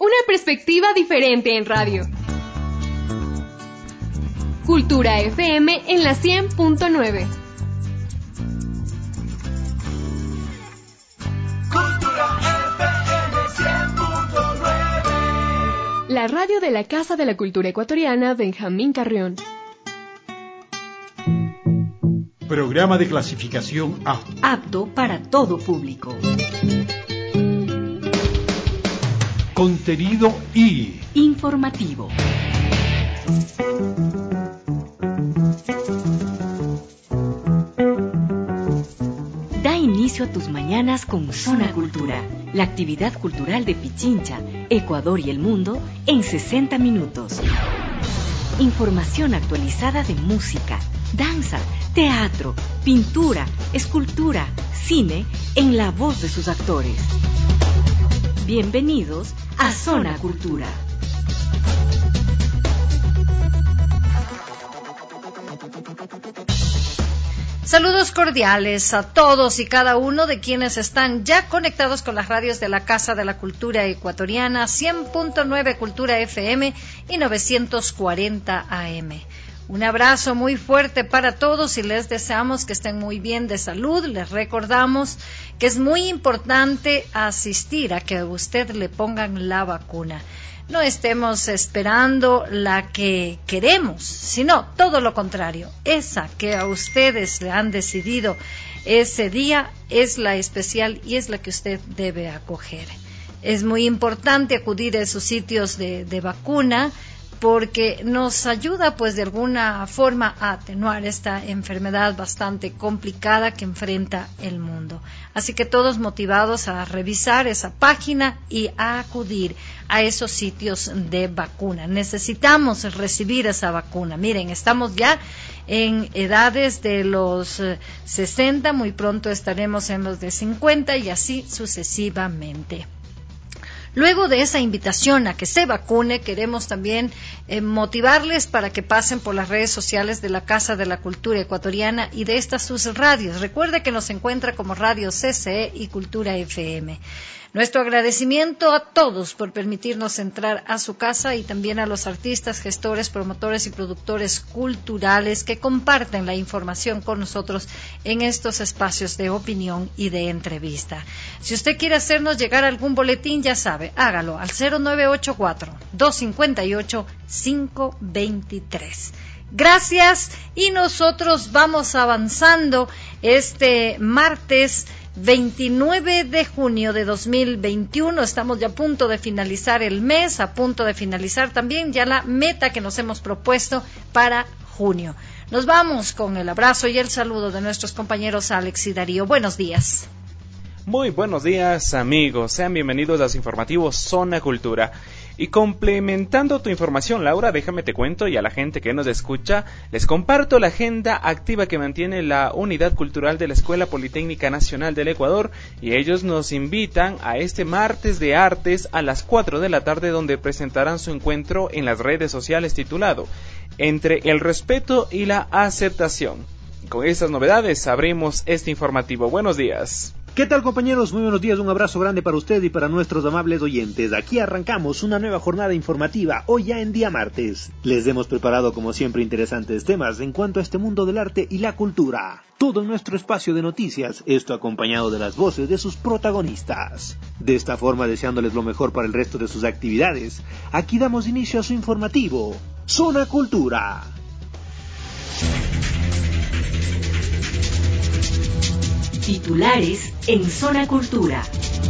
Una perspectiva diferente en radio. Cultura FM en la 100.9. Cultura FM 100.9. La radio de la Casa de la Cultura Ecuatoriana Benjamín Carrión. Programa de clasificación A. Apto para todo público. Contenido I. Informativo. Da inicio a tus mañanas con Zona Cultura, la actividad cultural de Pichincha, Ecuador y el mundo en 60 minutos. Información actualizada de música, danza, teatro, pintura, escultura, cine, en la voz de sus actores. Bienvenidos a Zona Cultura. Saludos cordiales a todos y cada uno de quienes están ya conectados con las radios de la Casa de la Cultura Ecuatoriana, 100.9 Cultura FM y 940 AM. Un abrazo muy fuerte para todos y les deseamos que estén muy bien de salud. Les recordamos que es muy importante asistir a que a usted le pongan la vacuna. No estemos esperando la que queremos, sino todo lo contrario. Esa que a ustedes le han decidido ese día es la especial y es la que usted debe acoger. Es muy importante acudir a esos sitios de vacuna, porque nos ayuda pues de alguna forma a atenuar esta enfermedad bastante complicada que enfrenta el mundo. Así que todos motivados a revisar esa página y a acudir a esos sitios de vacuna. Necesitamos recibir esa vacuna. Miren, estamos ya en edades de los 60, muy pronto estaremos en los de 50 y así sucesivamente. Luego de esa invitación a que se vacune, queremos también motivarles para que pasen por las redes sociales de la Casa de la Cultura Ecuatoriana y de estas sus radios. Recuerde que nos encuentra como Radio CCE y Cultura FM. Nuestro agradecimiento a todos por permitirnos entrar a su casa y también a los artistas, gestores, promotores y productores culturales que comparten la información con nosotros en estos espacios de opinión y de entrevista. Si usted quiere hacernos llegar algún boletín, ya sabe, hágalo al 0984-258-523. Gracias y nosotros vamos avanzando este martes 29 de junio de 2021, estamos ya a punto de finalizar el mes, a punto de finalizar también ya la meta que nos hemos propuesto para junio. Nos vamos con el abrazo y el saludo de nuestros compañeros Alex y Darío. Buenos días. Muy buenos días, amigos. Sean bienvenidos a los informativos Zona Cultura. Y complementando tu información, Laura, déjame te cuento y a la gente que nos escucha, les comparto la agenda activa que mantiene la Unidad Cultural de la Escuela Politécnica Nacional del Ecuador, y ellos nos invitan a este martes de artes a las 4 de la tarde, donde presentarán su encuentro en las redes sociales titulado Entre el respeto y la aceptación. Con estas novedades abrimos este informativo. Buenos días. ¿Qué tal, compañeros? Muy buenos días, un abrazo grande para usted y para nuestros amables oyentes. Aquí arrancamos una nueva jornada informativa, hoy ya en día martes. Les hemos preparado como siempre interesantes temas en cuanto a este mundo del arte y la cultura. Todo en nuestro espacio de noticias, esto acompañado de las voces de sus protagonistas. De esta forma, deseándoles lo mejor para el resto de sus actividades, aquí damos inicio a su informativo, Zona Cultura. Titulares en Zona Cultura.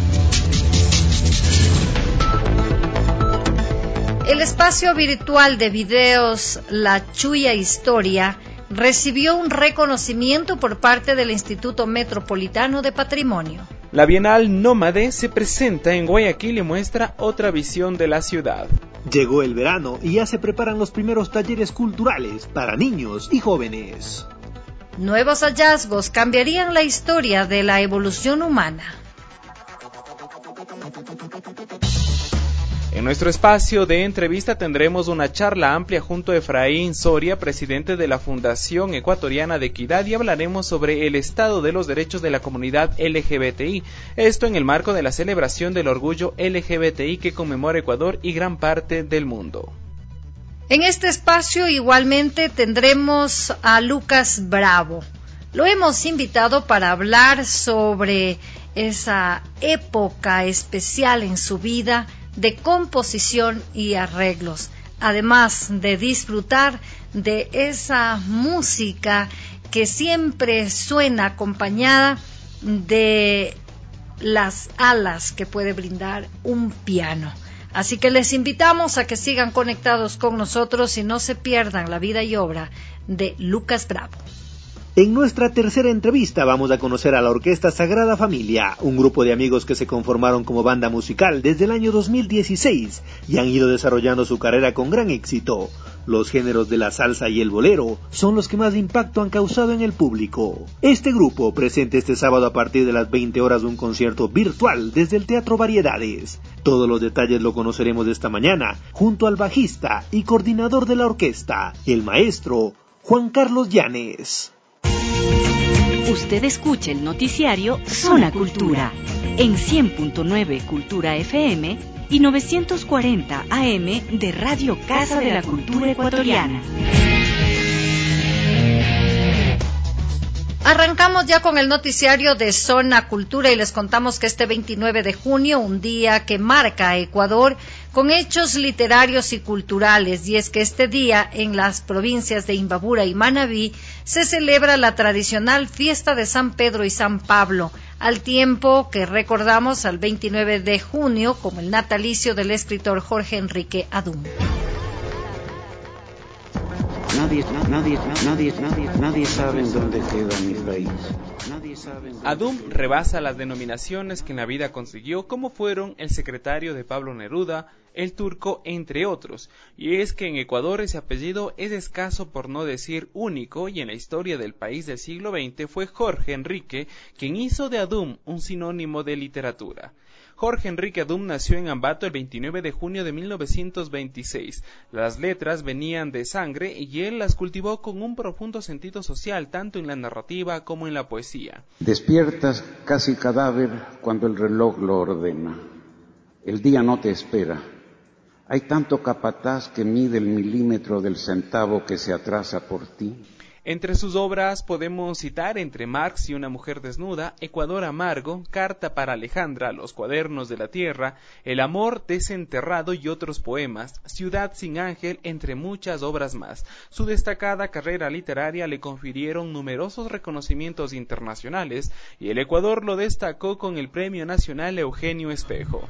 El espacio virtual de videos La Chuya Historia recibió un reconocimiento por parte del Instituto Metropolitano de Patrimonio. La Bienal Nómade se presenta en Guayaquil y muestra otra visión de la ciudad. Llegó el verano y ya se preparan los primeros talleres culturales para niños y jóvenes. Nuevos hallazgos cambiarían la historia de la evolución humana. En En nuestro espacio de entrevista tendremos una charla amplia junto a Efraín Soria, presidente de la Fundación Ecuatoriana de Equidad, y hablaremos sobre el estado de los derechos de la comunidad LGBTI. Esto en el marco de la celebración del orgullo LGBTI que conmemora Ecuador y gran parte del mundo. En este espacio igualmente tendremos a Lucas Bravo. Lo hemos invitado para hablar sobre esa época especial en su vida de composición y arreglos, además de disfrutar de esa música que siempre suena acompañada de las alas que puede brindar un piano. Así que les invitamos a que sigan conectados con nosotros y no se pierdan la vida y obra de Lucas Bravo. En nuestra tercera entrevista vamos a conocer a la Orquesta Sagrada Familia, un grupo de amigos que se conformaron como banda musical desde el año 2016 y han ido desarrollando su carrera con gran éxito. Los géneros de la salsa y el bolero son los que más impacto han causado en el público. Este grupo presenta este sábado a partir de las 20 horas un concierto virtual desde el Teatro Variedades. Todos los detalles lo conoceremos esta mañana junto al bajista y coordinador de la orquesta, el maestro Juan Carlos Llanes. Usted escucha el noticiario Zona Cultura en 100.9 Cultura FM y 940 AM de Radio Casa de la Cultura Ecuatoriana. Arrancamos ya con el noticiario de Zona Cultura y les contamos que este 29 de junio, un día que marca a Ecuador con hechos literarios y culturales, y es que este día en las provincias de Imbabura y Manabí se celebra la tradicional fiesta de San Pedro y San Pablo, al tiempo que recordamos al 29 de junio como el natalicio del escritor Jorge Enrique Adum. Nadie sabe en dónde queda mi país. Adum rebasa las denominaciones que en la vida consiguió, como fueron el secretario de Pablo Neruda, el Turco, entre otros. Y es que en Ecuador ese apellido es escaso, por no decir único, y en la historia del país del siglo XX fue Jorge Enrique quien hizo de Adum un sinónimo de literatura. Jorge Enrique Adum nació en Ambato el 29 de junio de 1926. Las letras venían de sangre y él las cultivó con un profundo sentido social, tanto en la narrativa como en la poesía. Despiertas casi cadáver cuando el reloj lo ordena. El día no te espera. Hay tanto capataz que mide el milímetro del centavo que se atrasa por ti. Entre sus obras podemos citar Entre Marx y una mujer desnuda, Ecuador amargo, Carta para Alejandra, Los cuadernos de la tierra, El amor desenterrado y otros poemas, Ciudad sin ángel, entre muchas obras más. Su destacada carrera literaria le confirieron numerosos reconocimientos internacionales y el Ecuador lo destacó con el Premio Nacional Eugenio Espejo.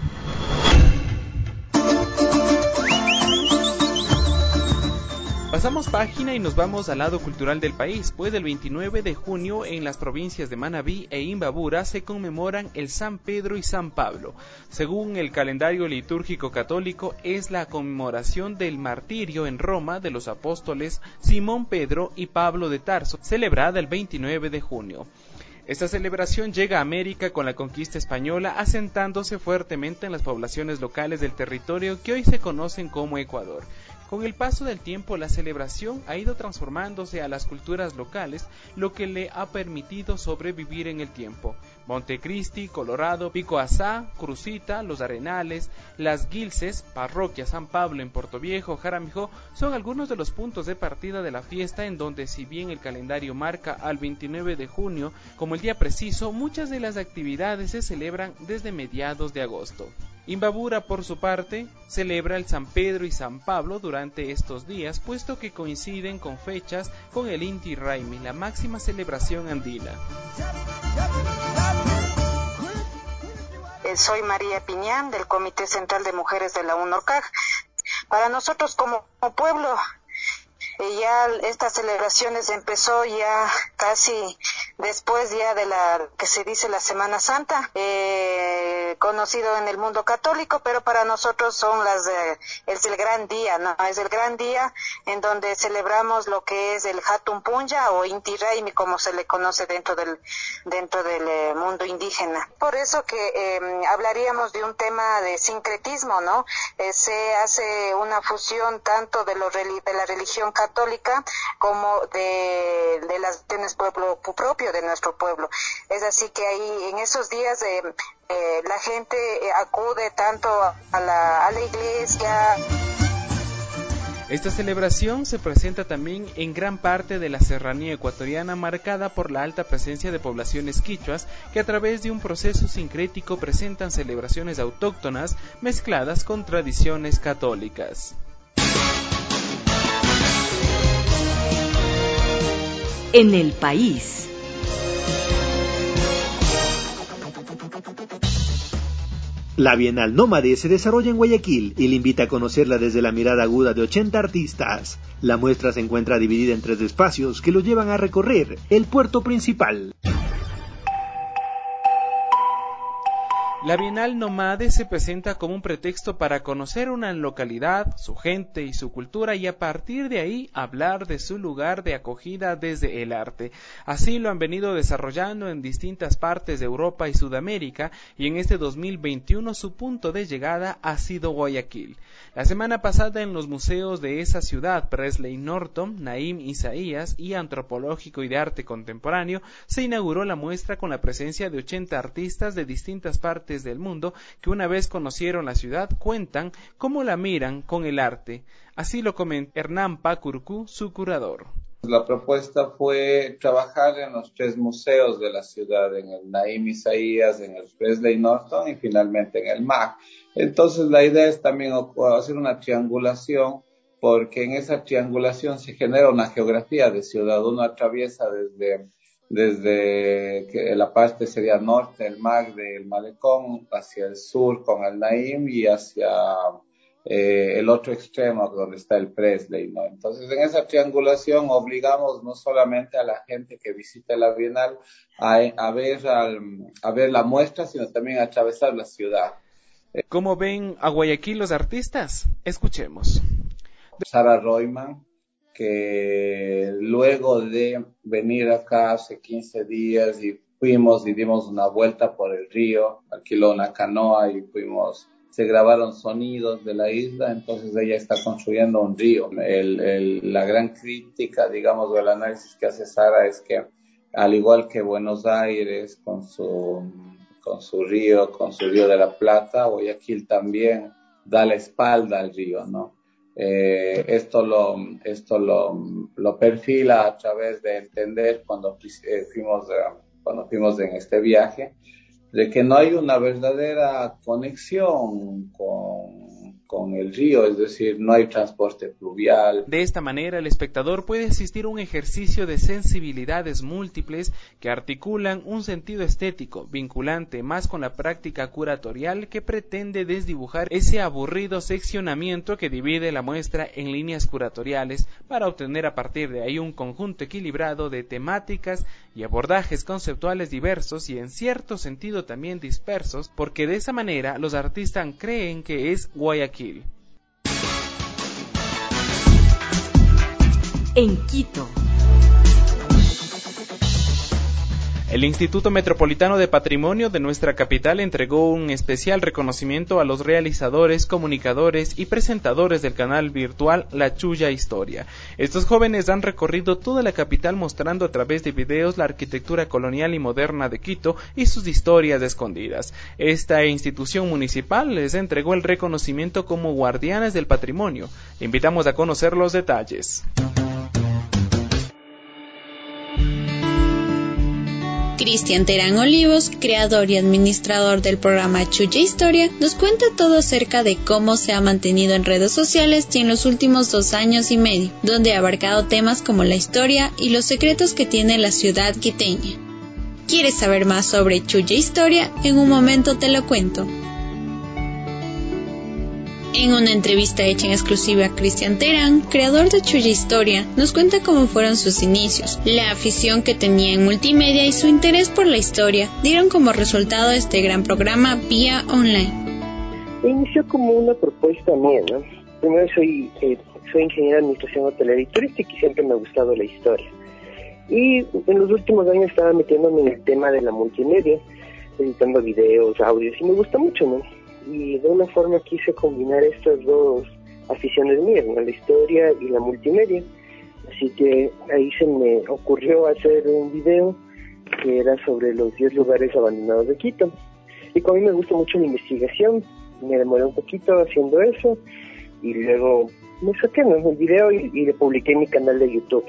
Pasamos página y nos vamos al lado cultural del país, pues el 29 de junio en las provincias de Manabí e Imbabura se conmemoran el San Pedro y San Pablo. Según el calendario litúrgico católico, es la conmemoración del martirio en Roma de los apóstoles Simón Pedro y Pablo de Tarso, celebrada el 29 de junio. Esta celebración llega a América con la conquista española, asentándose fuertemente en las poblaciones locales del territorio que hoy se conocen como Ecuador. Con el paso del tiempo, la celebración ha ido transformándose a las culturas locales, lo que le ha permitido sobrevivir en el tiempo. Montecristi, Colorado, Pico Asá, Crucita, Los Arenales, Las Gilces, Parroquia San Pablo en Portoviejo, Jaramillo, son algunos de los puntos de partida de la fiesta, en donde, si bien el calendario marca al 29 de junio como el día preciso, muchas de las actividades se celebran desde mediados de agosto. Imbabura, por su parte, celebra el San Pedro y San Pablo durante estos días, puesto que coinciden con fechas con el Inti Raymi, la máxima celebración andina. Soy María Piñán, del Comité Central de Mujeres de la UNORCAG. Para nosotros como pueblo, ya estas celebraciones empezó ya casi después ya de la que se dice la Semana Santa. conocido en el mundo católico, pero para nosotros es el gran día, ¿no? Es el gran día en donde celebramos lo que es el Hatun Punya o Inti Raymi, como se le conoce dentro del mundo indígena. Por eso que hablaríamos de un tema de sincretismo, ¿no? Se hace una fusión tanto de la religión católica como de las pueblo propio de nuestro pueblo. Es así que ahí en esos días la gente acude tanto a la iglesia. Esta celebración se presenta también en gran parte de la serranía ecuatoriana, marcada por la alta presencia de poblaciones quichuas que a través de un proceso sincrético presentan celebraciones autóctonas mezcladas con tradiciones católicas. En el país. La Bienal Nómade se desarrolla en Guayaquil y le invita a conocerla desde la mirada aguda de 80 artistas. La muestra se encuentra dividida en 3 espacios que lo llevan a recorrer el puerto principal. La Bienal Nómade se presenta como un pretexto para conocer una localidad, su gente y su cultura, y a partir de ahí hablar de su lugar de acogida desde el arte. Así lo han venido desarrollando en distintas partes de Europa y Sudamérica, y en este 2021 su punto de llegada ha sido Guayaquil. La semana pasada en los museos de esa ciudad, Presley Norton, Naim Isaías y Antropológico y de Arte Contemporáneo, se inauguró la muestra con la presencia de 80 artistas de distintas partes del mundo que una vez conocieron la ciudad cuentan cómo la miran con el arte. Así lo comenta Hernán Pacurcú, su curador. La propuesta fue trabajar en los 3 museos de la ciudad, en el Naim Isaías, en el Presley Norton y finalmente en el MAC. Entonces la idea es también hacer una triangulación, porque en esa triangulación se genera una geografía de ciudad. Uno atraviesa desde que la parte sería norte, el MAC del Malecón, hacia el sur con el Naim y hacia el otro extremo donde está el Presley, ¿no? Entonces en esa triangulación obligamos no solamente a la gente que visite la Bienal a ver la muestra, sino también a atravesar la ciudad. ¿Cómo ven a Guayaquil los artistas? Escuchemos. Sara Royman, que luego de venir acá hace 15 días y fuimos y dimos una vuelta por el río, alquiló una canoa y se grabaron sonidos de la isla, entonces ella está construyendo un río. La gran crítica, digamos, del análisis que hace Sara es que, al igual que Buenos Aires con su río de la Plata, Guayaquil también da la espalda al río, ¿no? Esto lo perfila a través de entender cuando fuimos en este viaje, de que no hay una verdadera conexión con el río, es decir, no hay transporte fluvial. De esta manera, el espectador puede asistir a un ejercicio de sensibilidades múltiples que articulan un sentido estético vinculante más con la práctica curatorial que pretende desdibujar ese aburrido seccionamiento que divide la muestra en líneas curatoriales para obtener a partir de ahí un conjunto equilibrado de temáticas y abordajes conceptuales diversos y en cierto sentido también dispersos, porque de esa manera los artistas creen que es Guayaquil. En Quito. El Instituto Metropolitano de Patrimonio de nuestra capital entregó un especial reconocimiento a los realizadores, comunicadores y presentadores del canal virtual La Chulla Historia. Estos jóvenes han recorrido toda la capital mostrando a través de videos la arquitectura colonial y moderna de Quito y sus historias escondidas. Esta institución municipal les entregó el reconocimiento como guardianes del patrimonio. Le invitamos a conocer los detalles. Cristian Terán Olivos, creador y administrador del programa Chulla Historia, nos cuenta todo acerca de cómo se ha mantenido en redes sociales y en los últimos 2 años y medio, donde ha abarcado temas como la historia y los secretos que tiene la ciudad quiteña. ¿Quieres saber más sobre Chulla Historia? En un momento te lo cuento. En una entrevista hecha en exclusiva, Cristian Terán, creador de Chulla Historia, nos cuenta cómo fueron sus inicios, la afición que tenía en multimedia y su interés por la historia dieron como resultado este gran programa vía online. Inició como una propuesta mía, ¿no? Primero soy ingeniero de administración hotelera y turística y siempre me ha gustado la historia. Y en los últimos años estaba metiéndome en el tema de la multimedia, editando videos, audios, y me gusta mucho, ¿no? Y de una forma quise combinar estas dos aficiones mías, ¿no? La historia y la multimedia. Así que ahí se me ocurrió hacer un video que era sobre los 10 lugares abandonados de Quito. Y como a mí me gusta mucho la investigación, me demoré un poquito haciendo eso, y luego me saqué, ¿no?, el video y lo publiqué en mi canal de YouTube.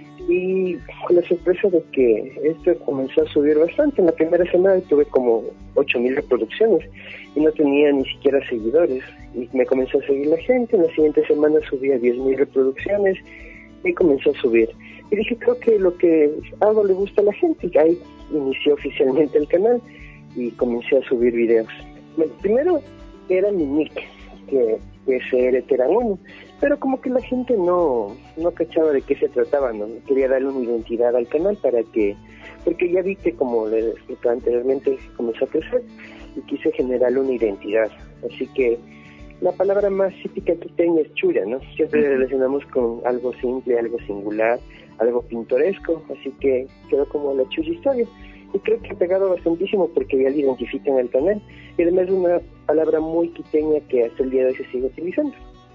Y con la sorpresa de que esto comenzó a subir bastante. En la primera semana tuve como 8,000 reproducciones y no tenía ni siquiera seguidores. Y me comenzó a seguir la gente. En la siguiente semana subía 10,000 reproducciones y comenzó a subir. Y dije, creo que lo que hago le gusta a la gente. Y ahí inicié oficialmente el canal y comencé a subir videos. Bueno, primero era mi nick, que es Terán1, pero como que la gente no cachaba de qué se trataba, ¿no? Quería darle una identidad al canal porque ya vi que, como les explicaba anteriormente, comenzó a crecer y quise generarle una identidad. Así que la palabra más típica quiteña es chulla, ¿no? Siempre relacionamos con algo simple, algo singular, algo pintoresco, así que quedó como la Chulla Historia. Y creo que ha pegado bastantísimo porque ya le identifican al canal. Y además es una palabra muy quiteña que hasta el día de hoy se sigue utilizando.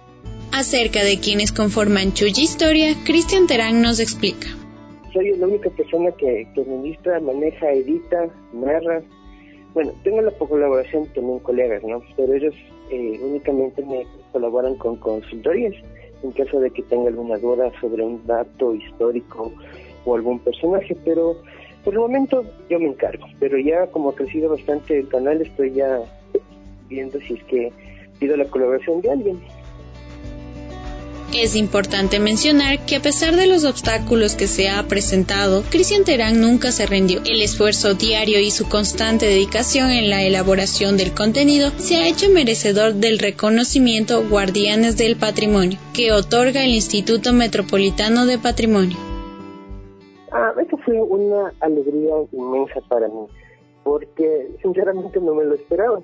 Acerca de quienes conforman Chulla Historia, Cristian Terán nos explica. Soy la única persona que administra, maneja, edita, narra. Bueno, tengo la colaboración también colegas, ¿no? Pero ellos únicamente me colaboran con consultorías en caso de que tenga alguna duda sobre un dato histórico o algún personaje, pero por el momento yo me encargo. Pero ya como ha crecido bastante el canal, estoy ya viendo si es que pido la colaboración de alguien. Es importante mencionar que a pesar de los obstáculos que se ha presentado, Cristian Terán nunca se rindió. El esfuerzo diario y su constante dedicación en la elaboración del contenido se ha hecho merecedor del reconocimiento Guardianes del Patrimonio, que otorga el Instituto Metropolitano de Patrimonio. Esto fue una alegría inmensa para mí, porque sinceramente no me lo esperaba.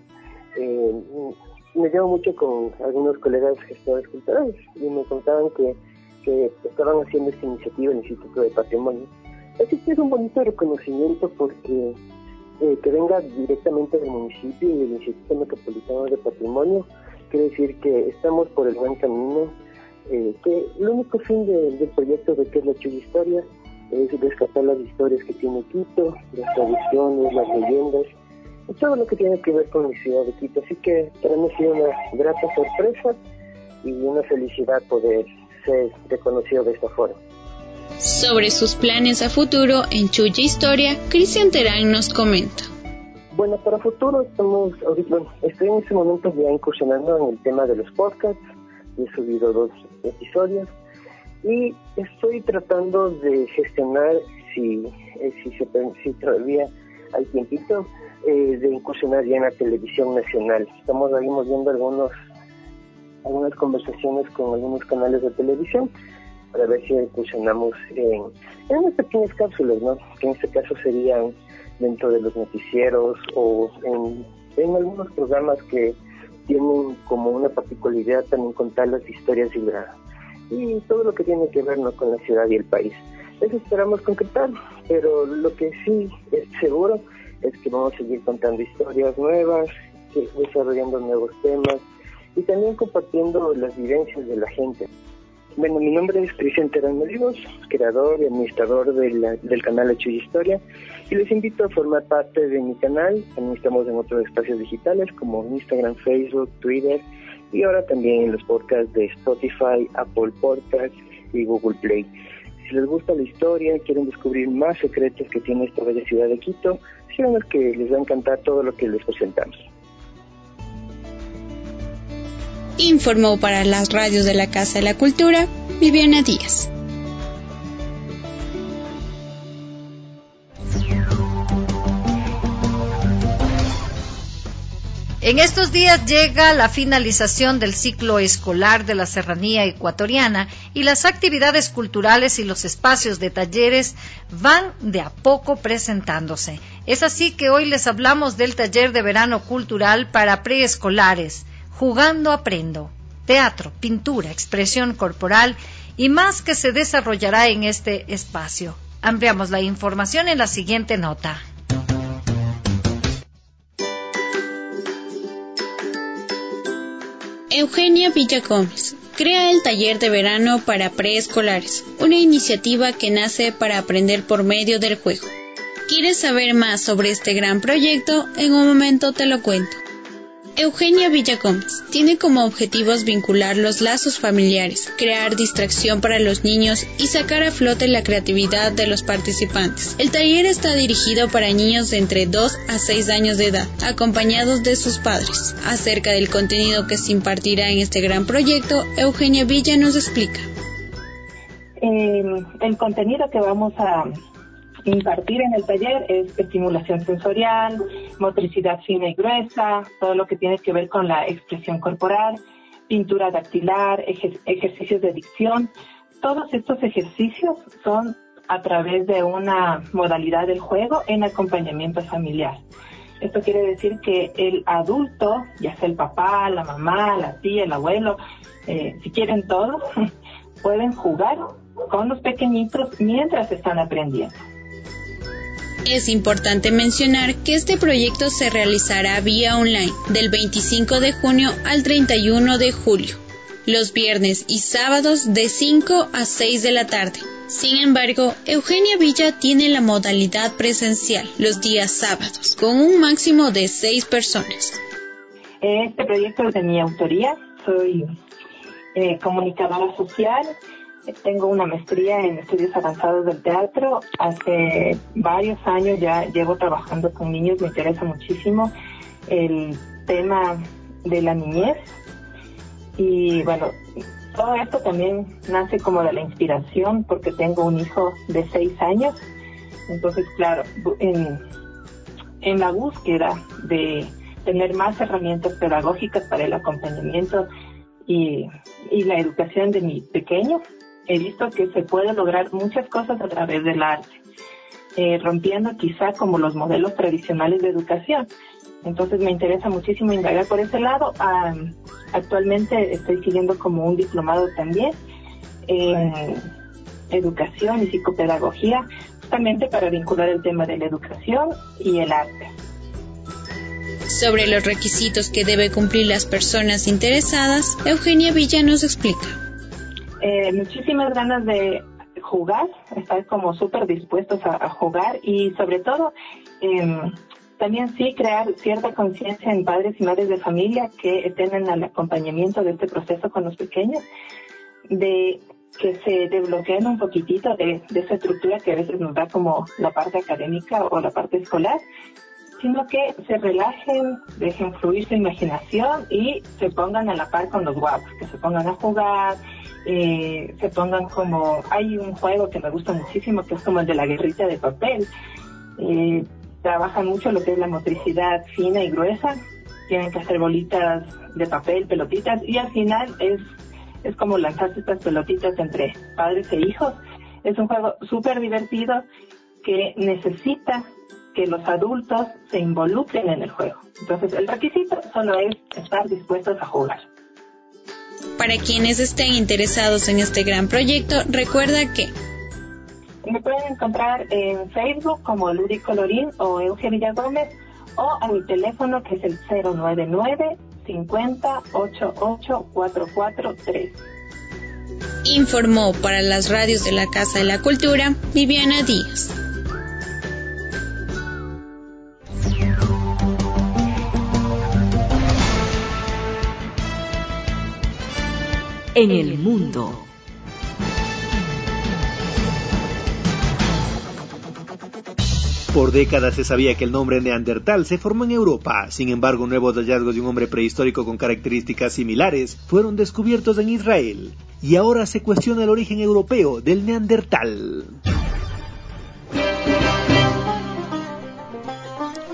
Me llevo mucho con algunos colegas gestores culturales y me contaban que estaban haciendo esta iniciativa en el Instituto de Patrimonio. Así que es un bonito reconocimiento porque que venga directamente del municipio y del Instituto Metropolitano de Patrimonio quiere decir que estamos por el buen camino, que el único fin del proyecto de que es la Chulla Historia es rescatar las historias que tiene Quito, las tradiciones, las leyendas, y todo lo que tiene que ver con la ciudad de Quito. Así que para mí ha sido una grata sorpresa y una felicidad poder ser reconocido de esta forma. Sobre sus planes a futuro en Chulla Historia, Cristian Terán nos comenta. Bueno, para futuro estoy en este momento ya incursionando en el tema de los podcasts. He subido 2 episodios y estoy tratando de gestionar si todavía hay tiempito de incursionar ya en la televisión nacional. Estamos ahí viendo algunas conversaciones con algunos canales de televisión para ver si incursionamos en unas pequeñas cápsulas, ¿no? Que en este caso serían dentro de los noticieros o en algunos programas que tienen como una particularidad también contar las historias y todo lo que tiene que ver, ¿no?, con la ciudad y el país. Eso esperamos concretar, pero lo que sí es seguro es que vamos a seguir contando historias nuevas, desarrollando nuevos temas y también compartiendo las vivencias de la gente. Bueno, mi nombre es Cristian Terán Olivos, creador y administrador del canal Chulla Historia, y les invito a formar parte de mi canal. También estamos en otros espacios digitales como Instagram, Facebook, Twitter y ahora también en los podcasts de Spotify, Apple Podcasts y Google Play. Si les gusta la historia, quieren descubrir más secretos que tiene esta bella ciudad de Quito, síganos que les va a encantar todo lo que les presentamos. Informó para las radios de la Casa de la Cultura, Viviana Díaz. En estos días llega la finalización del ciclo escolar de la Serranía Ecuatoriana y las actividades culturales y los espacios de talleres van de a poco presentándose. Es así que hoy les hablamos del taller de verano cultural para preescolares, Jugando Aprendo, teatro, pintura, expresión corporal y más que se desarrollará en este espacio. Ampliamos la información en la siguiente nota. Eugenia Villa Gómez crea el taller de verano para preescolares, una iniciativa que nace para aprender por medio del juego. ¿Quieres saber más sobre este gran proyecto? En un momento te lo cuento. Eugenia Villa Gómez tiene como objetivos vincular los lazos familiares, crear distracción para los niños y sacar a flote la creatividad de los participantes. El taller está dirigido para niños de entre 2 a 6 años de edad, acompañados de sus padres. Acerca del contenido que se impartirá en este gran proyecto, Eugenia Villa nos explica. El contenido que vamos a impartir en el taller es estimulación sensorial, motricidad fina y gruesa, todo lo que tiene que ver con la expresión corporal, pintura dactilar, ejercicios de dicción. Todos estos ejercicios son a través de una modalidad del juego en acompañamiento familiar. Esto quiere decir que el adulto, ya sea el papá, la mamá, la tía, el abuelo, si quieren todos, pueden jugar con los pequeñitos mientras están aprendiendo. Es importante mencionar que este proyecto se realizará vía online del 25 de junio al 31 de julio, los viernes y sábados de 5 a 6 de la tarde. Sin embargo, Eugenia Villa tiene la modalidad presencial los días sábados, con un máximo de 6 personas. Este proyecto es de mi autoría, soy comunicadora social. Tengo una maestría en estudios avanzados del teatro. Hace varios años ya llevo trabajando con niños. Me interesa muchísimo el tema de la niñez. Y bueno, todo esto también nace como de la inspiración porque tengo un hijo de 6 años. Entonces, claro, en la búsqueda de tener más herramientas pedagógicas para el acompañamiento y la educación de mi pequeño, he visto que se puede lograr muchas cosas a través del arte, rompiendo quizá como los modelos tradicionales de educación. Entonces me interesa muchísimo indagar por ese lado. Actualmente estoy siguiendo como un diplomado también en educación y psicopedagogía, justamente para vincular el tema de la educación y el arte. Sobre los requisitos que debe cumplir las personas interesadas, Eugenia Villa nos explica. Muchísimas ganas de jugar, estar como súper dispuestos a jugar y sobre todo también sí crear cierta conciencia en padres y madres de familia que estén en el acompañamiento de este proceso con los pequeños, de que se desbloqueen un poquitito de esa estructura que a veces nos da como la parte académica o la parte escolar, sino que se relajen, dejen fluir su imaginación y se pongan a la par con los guapos, que se pongan a jugar, se pongan como... Hay un juego que me gusta muchísimo que es como el de la guerrita de papel. Trabajan mucho lo que es la motricidad fina y gruesa, tienen que hacer bolitas de papel, pelotitas, y al final es como lanzarse estas pelotitas entre padres e hijos. Es un juego súper divertido que necesita que los adultos se involucren en el juego. Entonces el requisito solo es estar dispuestos a jugar. Para quienes estén interesados en este gran proyecto, recuerda que me pueden encontrar en Facebook como Ludi Colorín o Eugenia Gómez, o a mi teléfono que es el 099 50 88 443. Informó para las radios de la Casa de la Cultura Viviana Díaz. En el mundo. Por décadas se sabía que el nombre Neandertal se formó en Europa. Sin embargo, nuevos hallazgos de un hombre prehistórico con características similares fueron descubiertos en Israel. Y ahora se cuestiona el origen europeo del Neandertal. La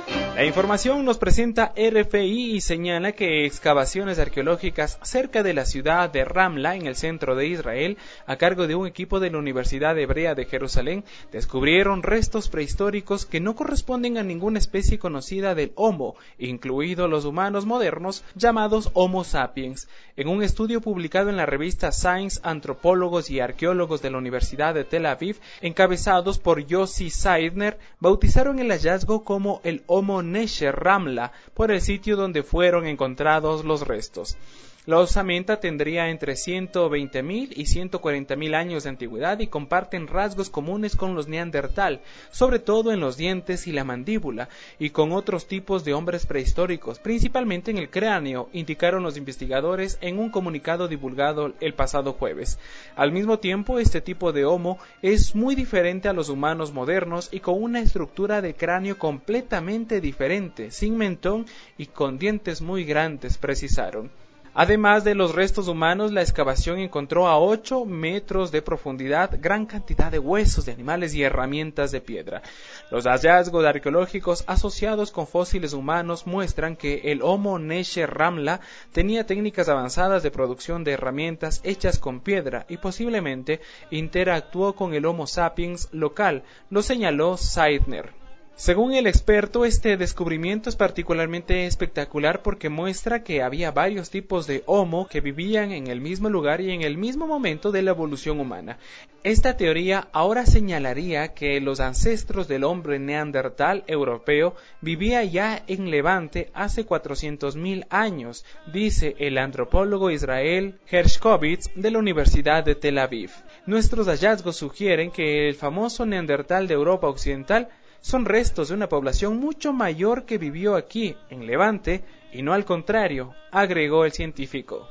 La información nos presenta RFI y señala que excavaciones arqueológicas cerca de la ciudad de Ramla, en el centro de Israel, a cargo de un equipo de la Universidad Hebrea de Jerusalén, descubrieron restos prehistóricos que no corresponden a ninguna especie conocida del Homo, incluidos los humanos modernos llamados Homo sapiens. En un estudio publicado en la revista Science, antropólogos y arqueólogos de la Universidad de Tel Aviv, encabezados por Yossi Seidner, bautizaron el hallazgo como el Homo Nesher Ramla, por el sitio donde fueron encontrados los restos. La osamenta tendría entre 120.000 y 140.000 años de antigüedad y comparten rasgos comunes con los neandertal, sobre todo en los dientes y la mandíbula, y con otros tipos de hombres prehistóricos, principalmente en el cráneo, indicaron los investigadores en un comunicado divulgado el pasado jueves. Al mismo tiempo, este tipo de Homo es muy diferente a los humanos modernos y con una estructura de cráneo completamente diferente, sin mentón y con dientes muy grandes, precisaron. Además de los restos humanos, la excavación encontró a 8 metros de profundidad gran cantidad de huesos de animales y herramientas de piedra. Los hallazgos arqueológicos asociados con fósiles humanos muestran que el Homo Nesher Ramla tenía técnicas avanzadas de producción de herramientas hechas con piedra y posiblemente interactuó con el Homo sapiens local, lo señaló Seidner. Según el experto, este descubrimiento es particularmente espectacular porque muestra que había varios tipos de Homo que vivían en el mismo lugar y en el mismo momento de la evolución humana. Esta teoría ahora señalaría que los ancestros del hombre neandertal europeo vivían ya en Levante hace 400.000 años, dice el antropólogo Israel Hershkovitz de la Universidad de Tel Aviv. Nuestros hallazgos sugieren que el famoso neandertal de Europa Occidental son restos de una población mucho mayor que vivió aquí, en Levante, y no al contrario, agregó el científico.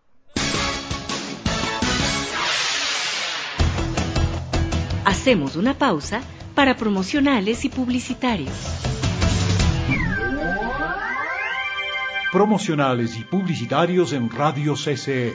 Hacemos una pausa para promocionales y publicitarios. Promocionales y publicitarios en Radio CCE.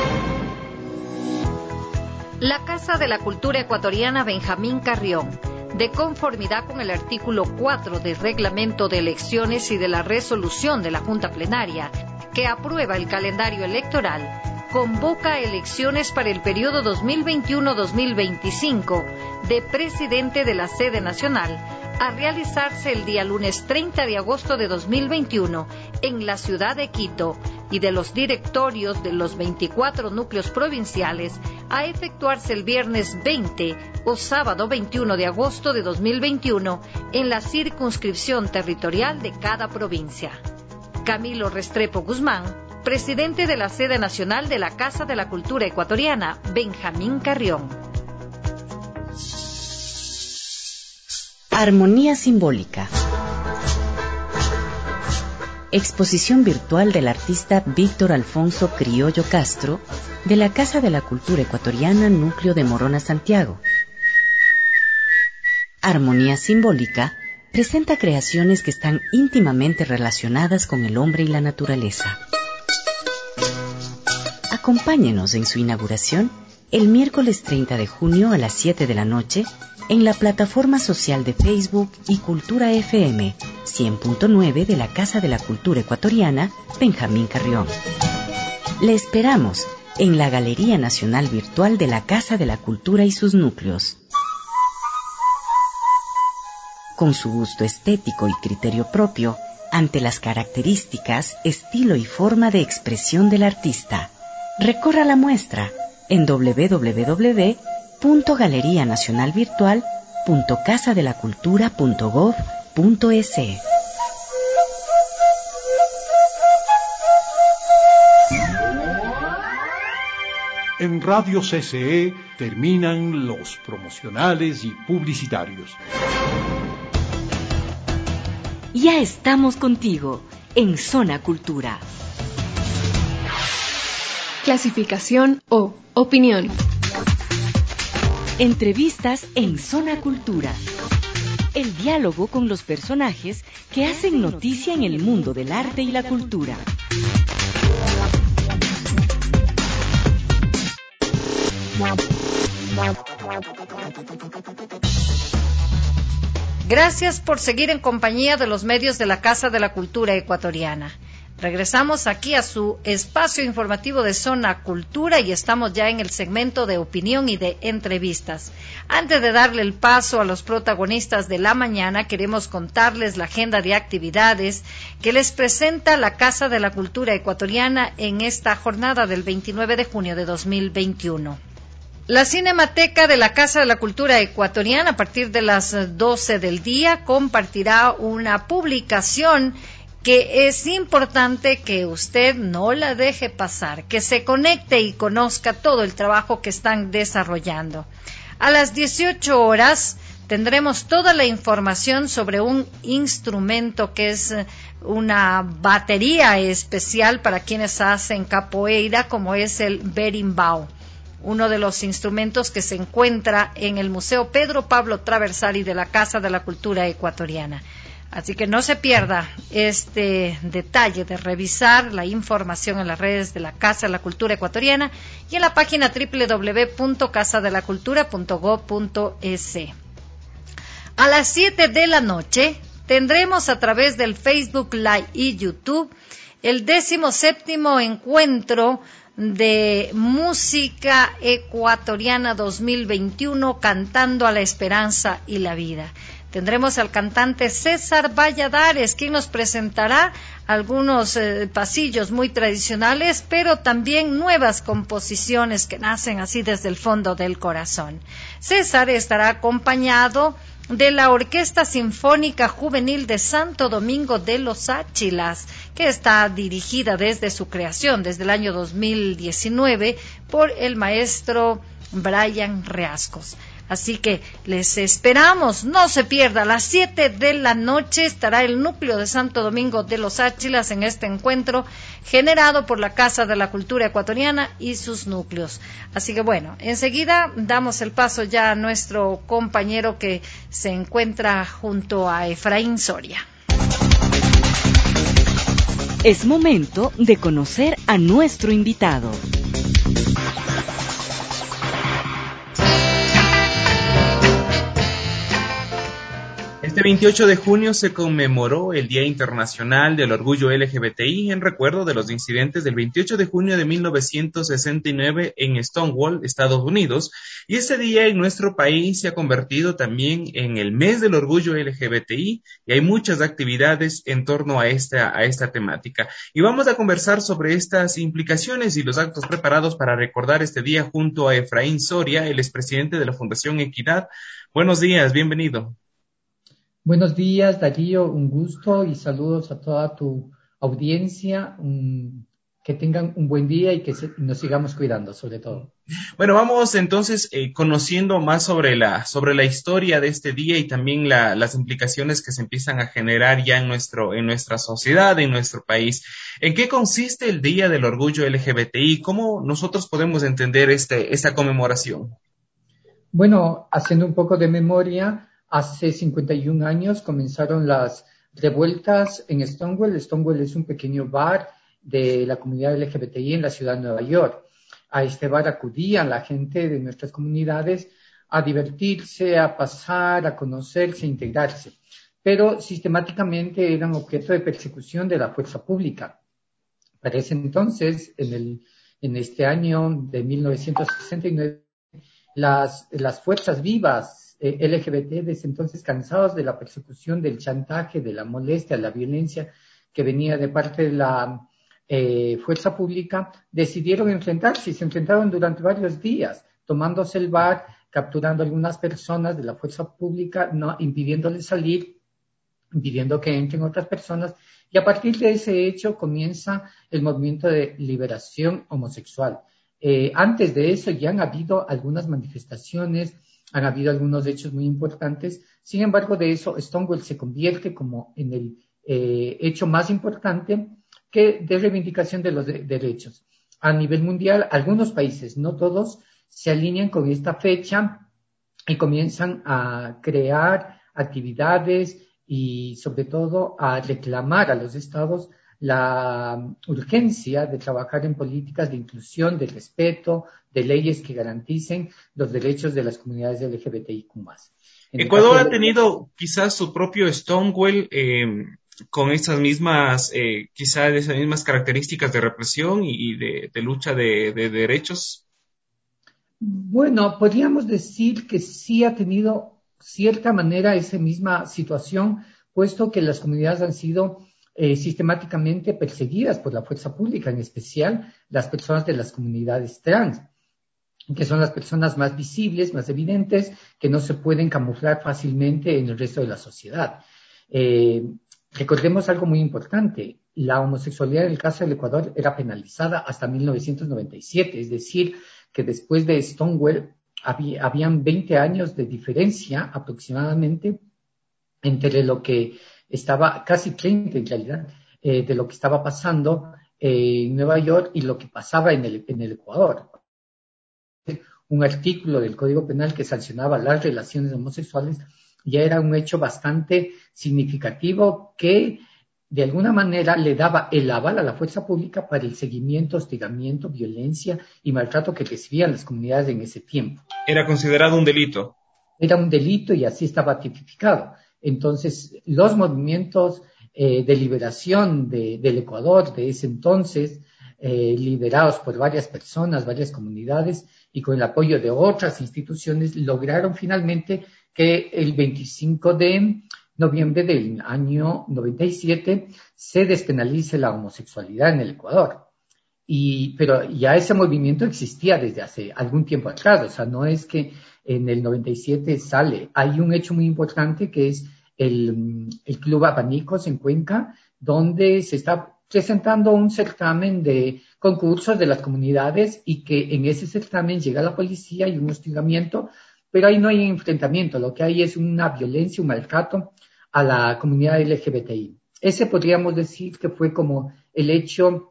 La Casa de la Cultura Ecuatoriana Benjamín Carrión, de conformidad con el artículo 4 del Reglamento de Elecciones y de la resolución de la Junta Plenaria, que aprueba el calendario electoral, convoca elecciones para el periodo 2021-2025 de presidente de la sede nacional a realizarse el día lunes 30 de agosto de 2021 en la ciudad de Quito, y de los directorios de los 24 núcleos provinciales a efectuarse el viernes 20 o sábado 21 de agosto de 2021 en la circunscripción territorial de cada provincia. Camilo Restrepo Guzmán, presidente de la sede nacional de la Casa de la Cultura Ecuatoriana, Benjamín Carrión. Armonía simbólica. Exposición virtual del artista Víctor Alfonso Criollo Castro de la Casa de la Cultura Ecuatoriana, Núcleo de Morona, Santiago. Armonía simbólica presenta creaciones que están íntimamente relacionadas con el hombre y la naturaleza. Acompáñenos en su inauguración el miércoles 30 de junio a las 7 de la noche en la plataforma social de Facebook y Cultura FM 100.9 de la Casa de la Cultura Ecuatoriana, Benjamín Carrión. Le esperamos en la Galería Nacional Virtual de la Casa de la Cultura y sus núcleos. Con su gusto estético y criterio propio, ante las características, estilo y forma de expresión del artista, recorra la muestra en www.galerianacionalvirtual.casadelacultura.gov.es. En Radio CCE terminan los promocionales y publicitarios. Ya estamos contigo en Zona Cultura. Clasificación O. Opinión. Entrevistas en Zona Cultura. El diálogo con los personajes que hacen noticia en el mundo del arte y la cultura. Gracias por seguir en compañía de los medios de la Casa de la Cultura Ecuatoriana. Regresamos aquí a su espacio informativo de Zona Cultura y estamos ya en el segmento de opinión y de entrevistas. Antes de darle el paso a los protagonistas de la mañana, queremos contarles la agenda de actividades que les presenta la Casa de la Cultura Ecuatoriana en esta jornada del 29 de junio de 2021. La Cinemateca de la Casa de la Cultura Ecuatoriana, a partir de las 12 del día, compartirá una publicación que es importante que usted no la deje pasar, que se conecte y conozca todo el trabajo que están desarrollando. A las 18 horas tendremos toda la información sobre un instrumento que es una batería especial para quienes hacen capoeira, como es el berimbau, uno de los instrumentos que se encuentra en el Museo Pedro Pablo Traversari de la Casa de la Cultura Ecuatoriana. Así que no se pierda este detalle de revisar la información en las redes de la Casa de la Cultura Ecuatoriana y en la página www.casadelacultura.gov.es. A las 7 de la noche tendremos a través del Facebook Live y YouTube el 17º encuentro de música ecuatoriana 2021, Cantando a la Esperanza y la Vida. Tendremos al cantante César Valladares, quien nos presentará algunos pasillos muy tradicionales, pero también nuevas composiciones que nacen así desde el fondo del corazón. César estará acompañado de la Orquesta Sinfónica Juvenil de Santo Domingo de los Áchilas, que está dirigida desde su creación, desde el año 2019, por el maestro Brian Reascos. Así que les esperamos, no se pierda, a las 7 de la noche estará el núcleo de Santo Domingo de los Áchilas en este encuentro generado por la Casa de la Cultura Ecuatoriana y sus núcleos. Así que bueno, enseguida damos el paso ya a nuestro compañero que se encuentra junto a Efraín Soria. Es momento de conocer a nuestro invitado. Este 28 de junio se conmemoró el Día Internacional del Orgullo LGBTI en recuerdo de los incidentes del 28 de junio de 1969 en Stonewall, Estados Unidos, y este día en nuestro país se ha convertido también en el mes del orgullo LGBTI y hay muchas actividades en torno a esta temática. Y vamos a conversar sobre estas implicaciones y los actos preparados para recordar este día junto a Efraín Soria, el expresidente de la Fundación Equidad. Buenos días, bienvenido. Buenos días, Darío, un gusto y saludos a toda tu audiencia. Que tengan un buen día y que nos sigamos cuidando, sobre todo. Bueno, vamos entonces conociendo más sobre la historia de este día y también las implicaciones que se empiezan a generar ya en nuestra sociedad, en nuestro país. ¿En qué consiste el Día del Orgullo LGBTI? ¿Cómo nosotros podemos entender esta conmemoración? Bueno, haciendo un poco de memoria, hace 51 años comenzaron las revueltas en Stonewall. Stonewall es un pequeño bar de la comunidad LGBTI en la ciudad de Nueva York. A este bar acudían la gente de nuestras comunidades a divertirse, a pasar, a conocerse, a integrarse. Pero sistemáticamente eran objeto de persecución de la fuerza pública. Para ese entonces, en este año de 1969, las fuerzas vivas LGBT desde entonces, cansados de la persecución, del chantaje, de la molestia, de la violencia que venía de parte de la fuerza pública, decidieron enfrentarse y se enfrentaron durante varios días, tomándose el bar, capturando a algunas personas de la fuerza pública, no impidiéndoles salir, impidiendo que entren otras personas, y a partir de ese hecho comienza el movimiento de liberación homosexual. Antes de eso ya han habido algunas manifestaciones, han habido algunos hechos muy importantes. Sin embargo, de eso Stonewall se convierte como en el hecho más importante de reivindicación de los derechos. A nivel mundial, algunos países, no todos, se alinean con esta fecha y comienzan a crear actividades y sobre todo a reclamar a los estados la urgencia de trabajar en políticas de inclusión, de respeto, de leyes que garanticen los derechos de las comunidades LGBTIQ+. Ecuador ha tenido quizás su propio Stonewall con esas mismas, quizás esas mismas características de represión y de lucha de derechos. Bueno, podríamos decir que sí ha tenido cierta manera esa misma situación, puesto que las comunidades han sido sistemáticamente perseguidas por la fuerza pública, en especial las personas de las comunidades trans, que son las personas más visibles, más evidentes, que no se pueden camuflar fácilmente en el resto de la sociedad. Recordemos algo muy importante, la homosexualidad en el caso del Ecuador era penalizada hasta 1997, es decir, que después de Stonewall habían 20 años de diferencia aproximadamente entre lo que estaba, casi 30 en realidad, de lo que estaba pasando en Nueva York y lo que pasaba en el Ecuador. Un artículo del Código Penal que sancionaba las relaciones homosexuales ya era un hecho bastante significativo que de alguna manera le daba el aval a la fuerza pública para el seguimiento, hostigamiento, violencia y maltrato que recibían las comunidades en ese tiempo. Era considerado un delito. Era un delito y así estaba tipificado. Entonces, los movimientos de liberación del Ecuador de ese entonces, liderados por varias personas, varias comunidades y con el apoyo de otras instituciones, lograron finalmente que el 25 de noviembre del año 97 se despenalice la homosexualidad en el Ecuador. Pero ya ese movimiento existía desde hace algún tiempo atrás, o sea, no es que en el 97 sale. Hay un hecho muy importante que es el Club Abanicos en Cuenca, donde se está presentando un certamen de concursos de las comunidades y que en ese certamen llega la policía y un hostigamiento, pero ahí no hay enfrentamiento, lo que hay es una violencia, un maltrato a la comunidad LGBTI. Ese podríamos decir que fue como el hecho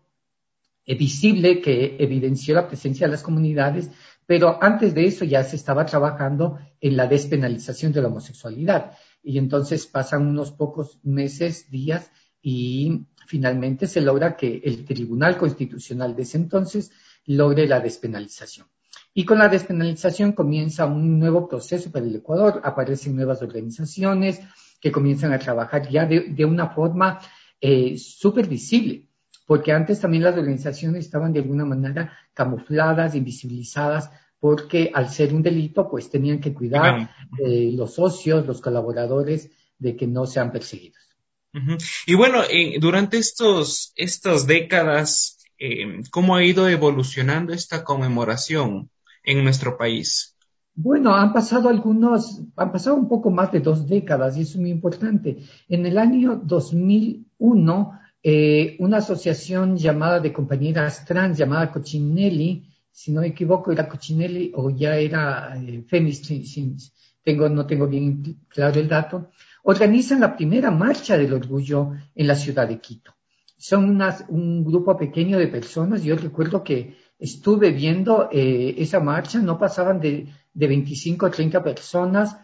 visible que evidenció la presencia de las comunidades, pero antes de eso ya se estaba trabajando en la despenalización de la homosexualidad. Y entonces pasan unos pocos meses, días, y finalmente se logra que el Tribunal Constitucional de ese entonces logre la despenalización. Y con la despenalización comienza un nuevo proceso para el Ecuador, aparecen nuevas organizaciones que comienzan a trabajar ya de una forma súper visible, porque antes también las organizaciones estaban de alguna manera camufladas, invisibilizadas, porque al ser un delito, pues tenían que cuidar los socios, los colaboradores, de que no sean perseguidos. Uh-huh. Y bueno, durante estas décadas, ¿cómo ha ido evolucionando esta conmemoración en nuestro país? Bueno, han pasado un poco más de 2 décadas y eso es muy importante. En el año 2001, una asociación llamada de compañeras trans, llamada Cochinelli, si no me equivoco, era Cochinelli o ya era Femis, no tengo bien claro el dato, organizan la primera marcha del orgullo en la ciudad de Quito. Son un grupo pequeño de personas. Yo recuerdo que estuve viendo esa marcha, no pasaban de 25 o 30 personas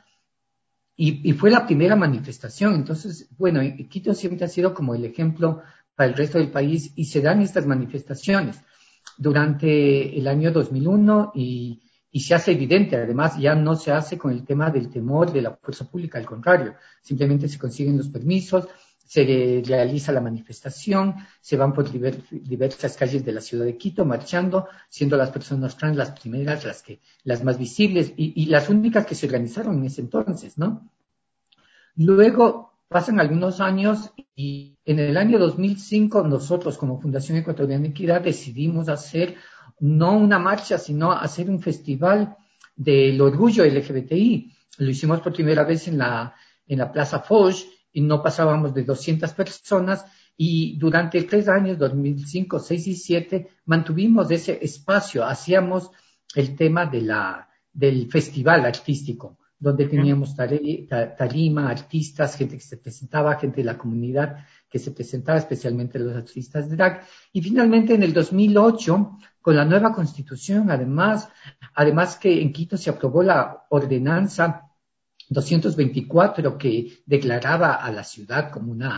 y fue la primera manifestación. Entonces, bueno, Quito siempre ha sido como el ejemplo para el resto del país y se dan estas manifestaciones durante el año 2001 y se hace evidente. Además, ya no se hace con el tema del temor de la fuerza pública, al contrario, simplemente se consiguen los permisos, se realiza la manifestación, se van por diversas calles de la ciudad de Quito marchando, siendo las personas trans las primeras, las más visibles y las únicas que se organizaron en ese entonces, ¿no? Luego pasan algunos años y en el año 2005 nosotros como Fundación Ecuatoriana de Equidad decidimos hacer no una marcha, sino hacer un festival del orgullo LGBTI. Lo hicimos por primera vez en la Plaza Foch y no pasábamos de 200 personas y durante 3 años, 2005, 6 y 7, mantuvimos ese espacio, hacíamos el tema del festival artístico, donde teníamos tarima, artistas, gente que se presentaba, gente de la comunidad que se presentaba, especialmente los artistas drag. Y finalmente en el 2008, con la nueva constitución, además que en Quito se aprobó la ordenanza 224 que declaraba a la ciudad como una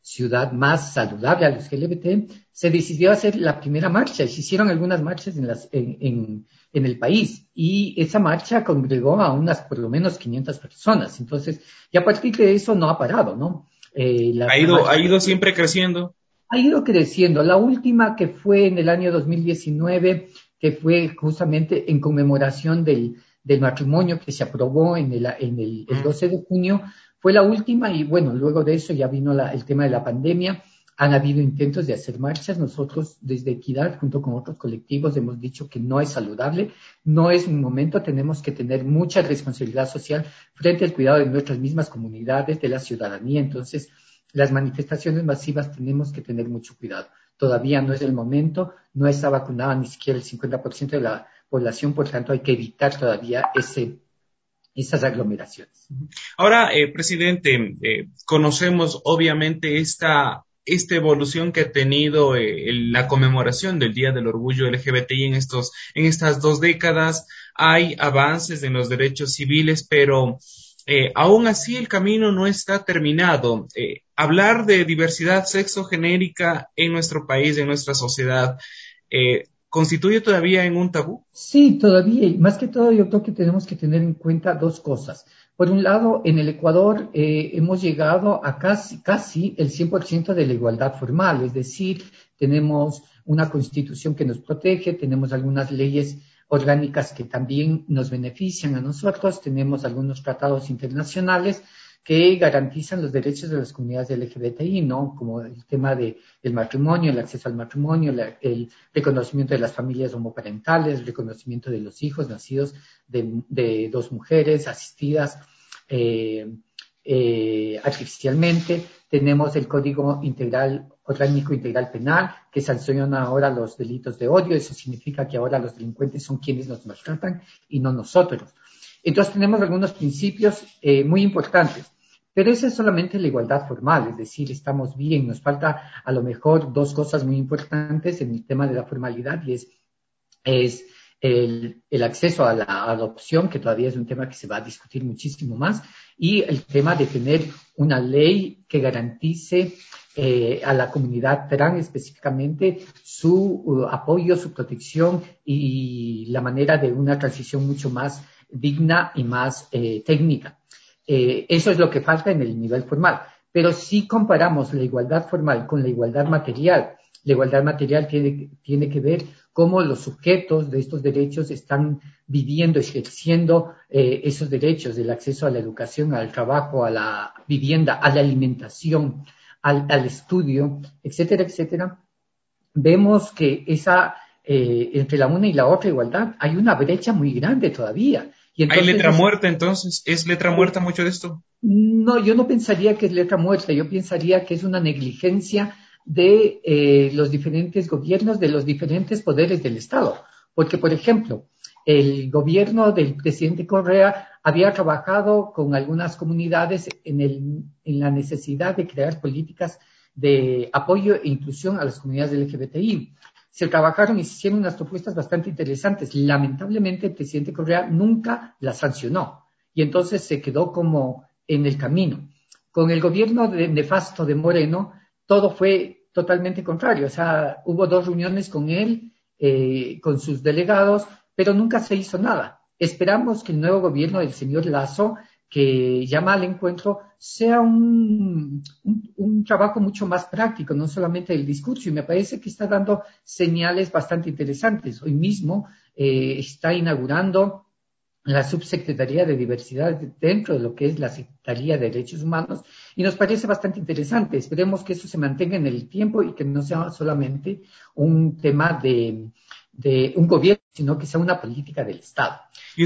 ciudad más saludable a los LGBT, se decidió hacer la primera marcha y se hicieron algunas marchas en el país y esa marcha congregó a unas por lo menos 500 personas. Entonces, y a partir de eso no ha parado, ¿no? Ha ido siempre creciendo. Ha ido creciendo. La última que fue en el año 2019, que fue justamente en conmemoración del matrimonio que se aprobó en el 12 de junio, fue la última y bueno, luego de eso ya vino el tema de la pandemia. Han habido intentos de hacer marchas. Nosotros desde Equidad, junto con otros colectivos, hemos dicho que no es saludable, no es un momento, tenemos que tener mucha responsabilidad social frente al cuidado de nuestras mismas comunidades, de la ciudadanía. Entonces, las manifestaciones masivas tenemos que tener mucho cuidado. Todavía no es el momento, no está vacunada ni siquiera el 50% de la población, por tanto hay que evitar todavía esas aglomeraciones. Ahora, presidente, conocemos obviamente esta evolución que ha tenido la conmemoración del Día del Orgullo LGBTI en estas 2 décadas. Hay avances en los derechos civiles, pero aún así el camino no está terminado. Hablar de diversidad sexogenérica en nuestro país, en nuestra sociedad, ¿constituye todavía en un tabú? Sí, todavía, y más que todo yo creo que tenemos que tener en cuenta 2 cosas. Por un lado, en el Ecuador hemos llegado a casi el 100% de la igualdad formal, es decir, tenemos una constitución que nos protege, tenemos algunas leyes orgánicas que también nos benefician a nosotros, tenemos algunos tratados internacionales que garantizan los derechos de las comunidades LGBTI, ¿no? Como el tema del matrimonio, el acceso al matrimonio, el reconocimiento de las familias homoparentales, el reconocimiento de los hijos nacidos de 2 mujeres asistidas artificialmente. Tenemos el Código Orgánico Integral Penal, que sanciona ahora los delitos de odio. Eso significa que ahora los delincuentes son quienes nos maltratan y no nosotros. Entonces tenemos algunos principios muy importantes. Pero esa es solamente la igualdad formal, es decir, estamos bien, nos falta a lo mejor 2 cosas muy importantes en el tema de la formalidad y es el acceso a la adopción, que todavía es un tema que se va a discutir muchísimo más, y el tema de tener una ley que garantice a la comunidad trans específicamente su apoyo, su protección y la manera de una transición mucho más digna y más técnica. Eso es lo que falta en el nivel formal. Pero si comparamos la igualdad formal con la igualdad material tiene que ver cómo los sujetos de estos derechos están viviendo, ejerciendo esos derechos del acceso a la educación, al trabajo, a la vivienda, a la alimentación, al estudio, etcétera, etcétera. Vemos que entre la una y la otra igualdad hay una brecha muy grande todavía. Y entonces, ¿hay letra muerta entonces? ¿Es letra muerta mucho de esto? No, yo no pensaría que es letra muerta, yo pensaría que es una negligencia de los diferentes gobiernos, de los diferentes poderes del Estado. Porque, por ejemplo, el gobierno del presidente Correa había trabajado con algunas comunidades en la necesidad de crear políticas de apoyo e inclusión a las comunidades LGBTI. Se trabajaron y se hicieron unas propuestas bastante interesantes. Lamentablemente, el presidente Correa nunca las sancionó y entonces se quedó como en el camino. Con el gobierno nefasto de Moreno, todo fue totalmente contrario. O sea, hubo 2 reuniones con él, con sus delegados, pero nunca se hizo nada. Esperamos que el nuevo gobierno del señor Lasso, que llama al encuentro, sea un trabajo mucho más práctico, no solamente el discurso, y me parece que está dando señales bastante interesantes. Hoy mismo está inaugurando la Subsecretaría de Diversidad dentro de lo que es la Secretaría de Derechos Humanos, y nos parece bastante interesante. Esperemos que eso se mantenga en el tiempo y que no sea solamente un tema de un gobierno, sino que sea una política del Estado. ¿Y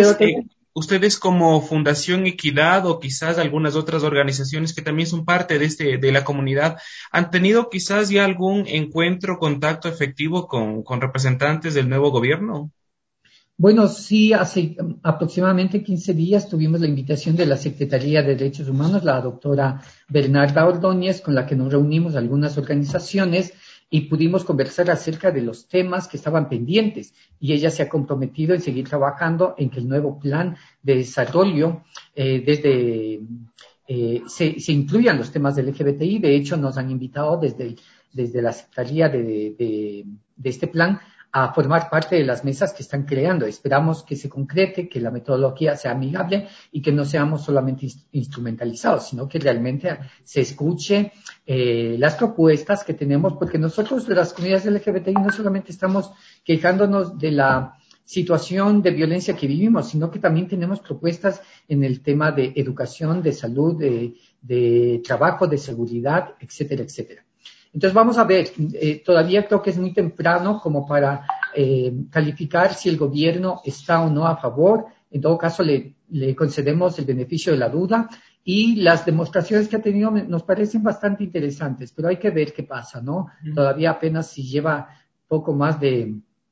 ustedes como Fundación Equidad o quizás algunas otras organizaciones que también son parte de la comunidad, han tenido quizás ya algún encuentro, contacto efectivo con representantes del nuevo gobierno? Bueno, sí, hace aproximadamente 15 días tuvimos la invitación de la Secretaría de Derechos Humanos, la doctora Bernarda Ordóñez, con la que nos reunimos algunas organizaciones y pudimos conversar acerca de los temas que estaban pendientes. Y ella se ha comprometido en seguir trabajando en que el nuevo plan de desarrollo desde se incluyan los temas del LGBTI. De hecho, nos han invitado desde la Secretaría de este plan a formar parte de las mesas que están creando. Esperamos que se concrete, que la metodología sea amigable y que no seamos solamente instrumentalizados, sino que realmente se escuche las propuestas que tenemos, porque nosotros de las comunidades LGBTI no solamente estamos quejándonos de la situación de violencia que vivimos, sino que también tenemos propuestas en el tema de educación, de salud, de trabajo, de seguridad, etcétera, etcétera. Entonces vamos a ver, todavía creo que es muy temprano como para calificar si el gobierno está o no a favor. En todo caso le concedemos el beneficio de la duda y las demostraciones que ha tenido nos parecen bastante interesantes, pero hay que ver qué pasa, ¿no? Todavía apenas si lleva poco más de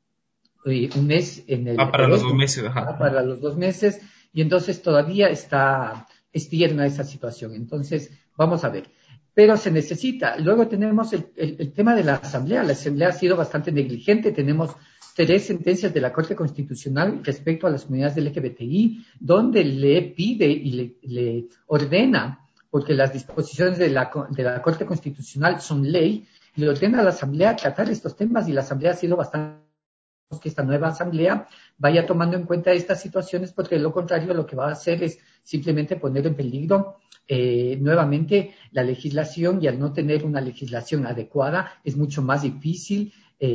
un mes en el... para los 2 meses, ajá. Para los 2 meses, y entonces todavía es tierna esa situación. Entonces, vamos a ver. Pero se necesita. Luego tenemos el tema de la Asamblea. La Asamblea ha sido bastante negligente. Tenemos 3 sentencias de la Corte Constitucional respecto a las comunidades del LGBTI, donde le pide y le ordena, porque las disposiciones de la Corte Constitucional son ley, le ordena a la Asamblea tratar estos temas, y la Asamblea ha sido bastante... que esta nueva asamblea vaya tomando en cuenta estas situaciones, porque de lo contrario lo que va a hacer es simplemente poner en peligro nuevamente la legislación, y al no tener una legislación adecuada es mucho más difícil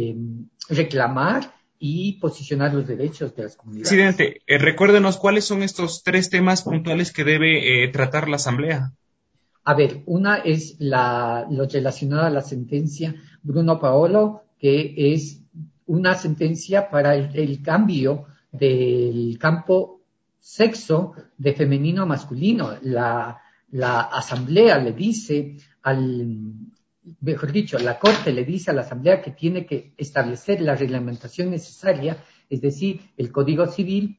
reclamar y posicionar los derechos de las comunidades. Presidente, recuérdenos cuáles son estos 3 temas puntuales que debe tratar la Asamblea. A ver, una es lo relacionado a la sentencia Bruno Paolo, que es una sentencia para el cambio del campo sexo de femenino a masculino. La Asamblea le dice mejor dicho, la Corte le dice a la Asamblea que tiene que establecer la reglamentación necesaria, es decir, el Código Civil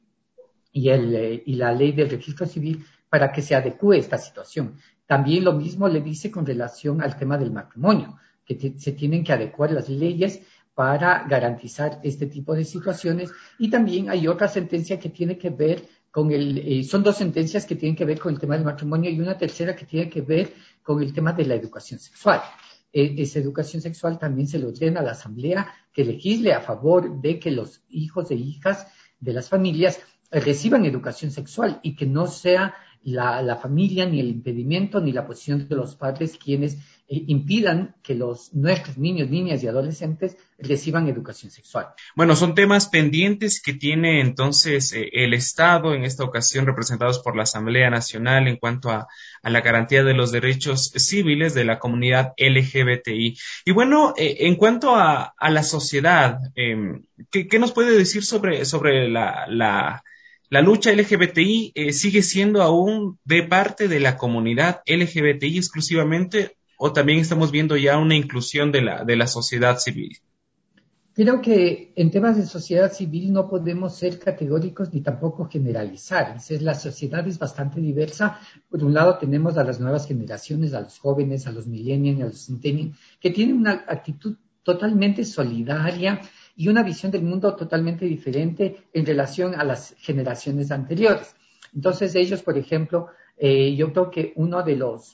y la Ley del Registro Civil, para que se adecue esta situación. También lo mismo le dice con relación al tema del matrimonio, que se tienen que adecuar las leyes para garantizar este tipo de situaciones. Y también hay otra sentencia que tiene que ver con son 2 sentencias que tienen que ver con el tema del matrimonio, y una tercera que tiene que ver con el tema de la educación sexual. Esa educación sexual también se le ordena a la Asamblea que legisle a favor de que los hijos e hijas de las familias reciban educación sexual, y que no sea la familia, ni el impedimento, ni la posición de los padres quienes impidan que nuestros niños, niñas y adolescentes reciban educación sexual. Bueno, son temas pendientes que tiene entonces el Estado, en esta ocasión representados por la Asamblea Nacional, en cuanto a la garantía de los derechos civiles de la comunidad LGBTI. Y bueno, en cuanto a la sociedad, ¿qué nos puede decir sobre la lucha LGBTI? ¿Sigue siendo aún de parte de la comunidad LGBTI exclusivamente, o también estamos viendo ya una inclusión de la sociedad civil? Creo que en temas de sociedad civil no podemos ser categóricos ni tampoco generalizar. La sociedad es bastante diversa. Por un lado tenemos a las nuevas generaciones, a los jóvenes, a los millennials, a los centennials, que tienen una actitud totalmente solidaria y una visión del mundo totalmente diferente en relación a las generaciones anteriores. Entonces ellos, por ejemplo, yo creo que uno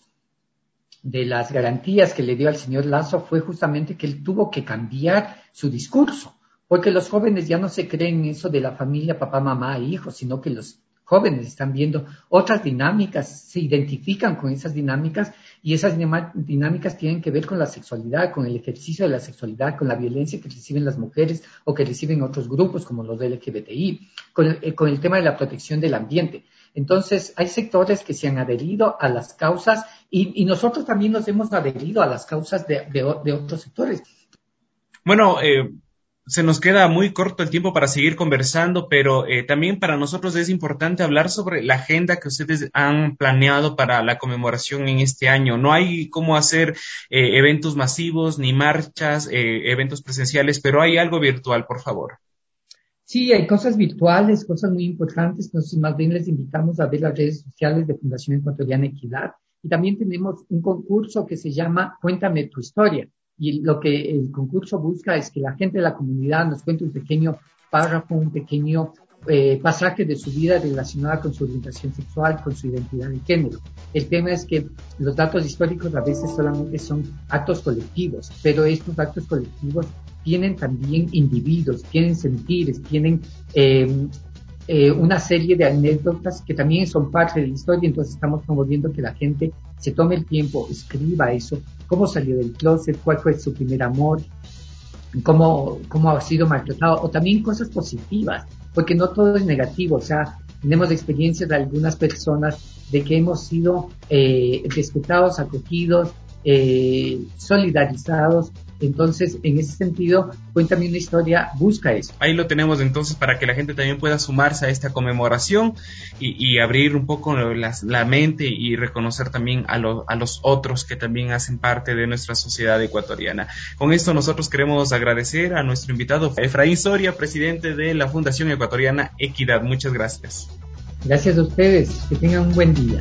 de las garantías que le dio al señor Lasso fue justamente que él tuvo que cambiar su discurso, porque los jóvenes ya no se creen eso de la familia, papá, mamá e hijos, sino que los jóvenes están viendo otras dinámicas, se identifican con esas dinámicas, y esas dinámicas tienen que ver con la sexualidad, con el ejercicio de la sexualidad, con la violencia que reciben las mujeres o que reciben otros grupos como los de LGBTI, con el tema de la protección del ambiente. Entonces, hay sectores que se han adherido a las causas y nosotros también nos hemos adherido a las causas de otros sectores. Bueno, se nos queda muy corto el tiempo para seguir conversando, pero también para nosotros es importante hablar sobre la agenda que ustedes han planeado para la conmemoración en este año. No hay cómo hacer eventos masivos, ni marchas, eventos presenciales, pero hay algo virtual, por favor. Sí, hay cosas virtuales, cosas muy importantes. Entonces, más bien les invitamos a ver las redes sociales de Fundación Ecuatoriana Equidad. Y también tenemos un concurso que se llama Cuéntame tu historia. Y lo que el concurso busca es que la gente de la comunidad nos cuente un pequeño párrafo, un pequeño pasajes de su vida relacionada con su orientación sexual, con su identidad de género. El tema es que los datos históricos a veces solamente son actos colectivos, pero estos actos colectivos tienen también individuos, tienen sentires, tienen una serie de anécdotas que también son parte de la historia. Entonces estamos promoviendo que la gente se tome el tiempo, escriba eso, cómo salió del closet, cuál fue su primer amor, cómo ha sido maltratado, o también cosas positivas, porque no todo es negativo. O sea, tenemos experiencias de algunas personas de que hemos sido respetados, acogidos, solidarizados. Entonces, en ese sentido, Cuéntame una historia busca eso. Ahí lo tenemos entonces para que la gente también pueda sumarse a esta conmemoración y abrir un poco la mente y reconocer también a los otros que también hacen parte de nuestra sociedad ecuatoriana. Con esto nosotros queremos agradecer a nuestro invitado Efraín Soria, presidente de la Fundación Ecuatoriana Equidad. Muchas gracias. Gracias a ustedes, que tengan un buen día.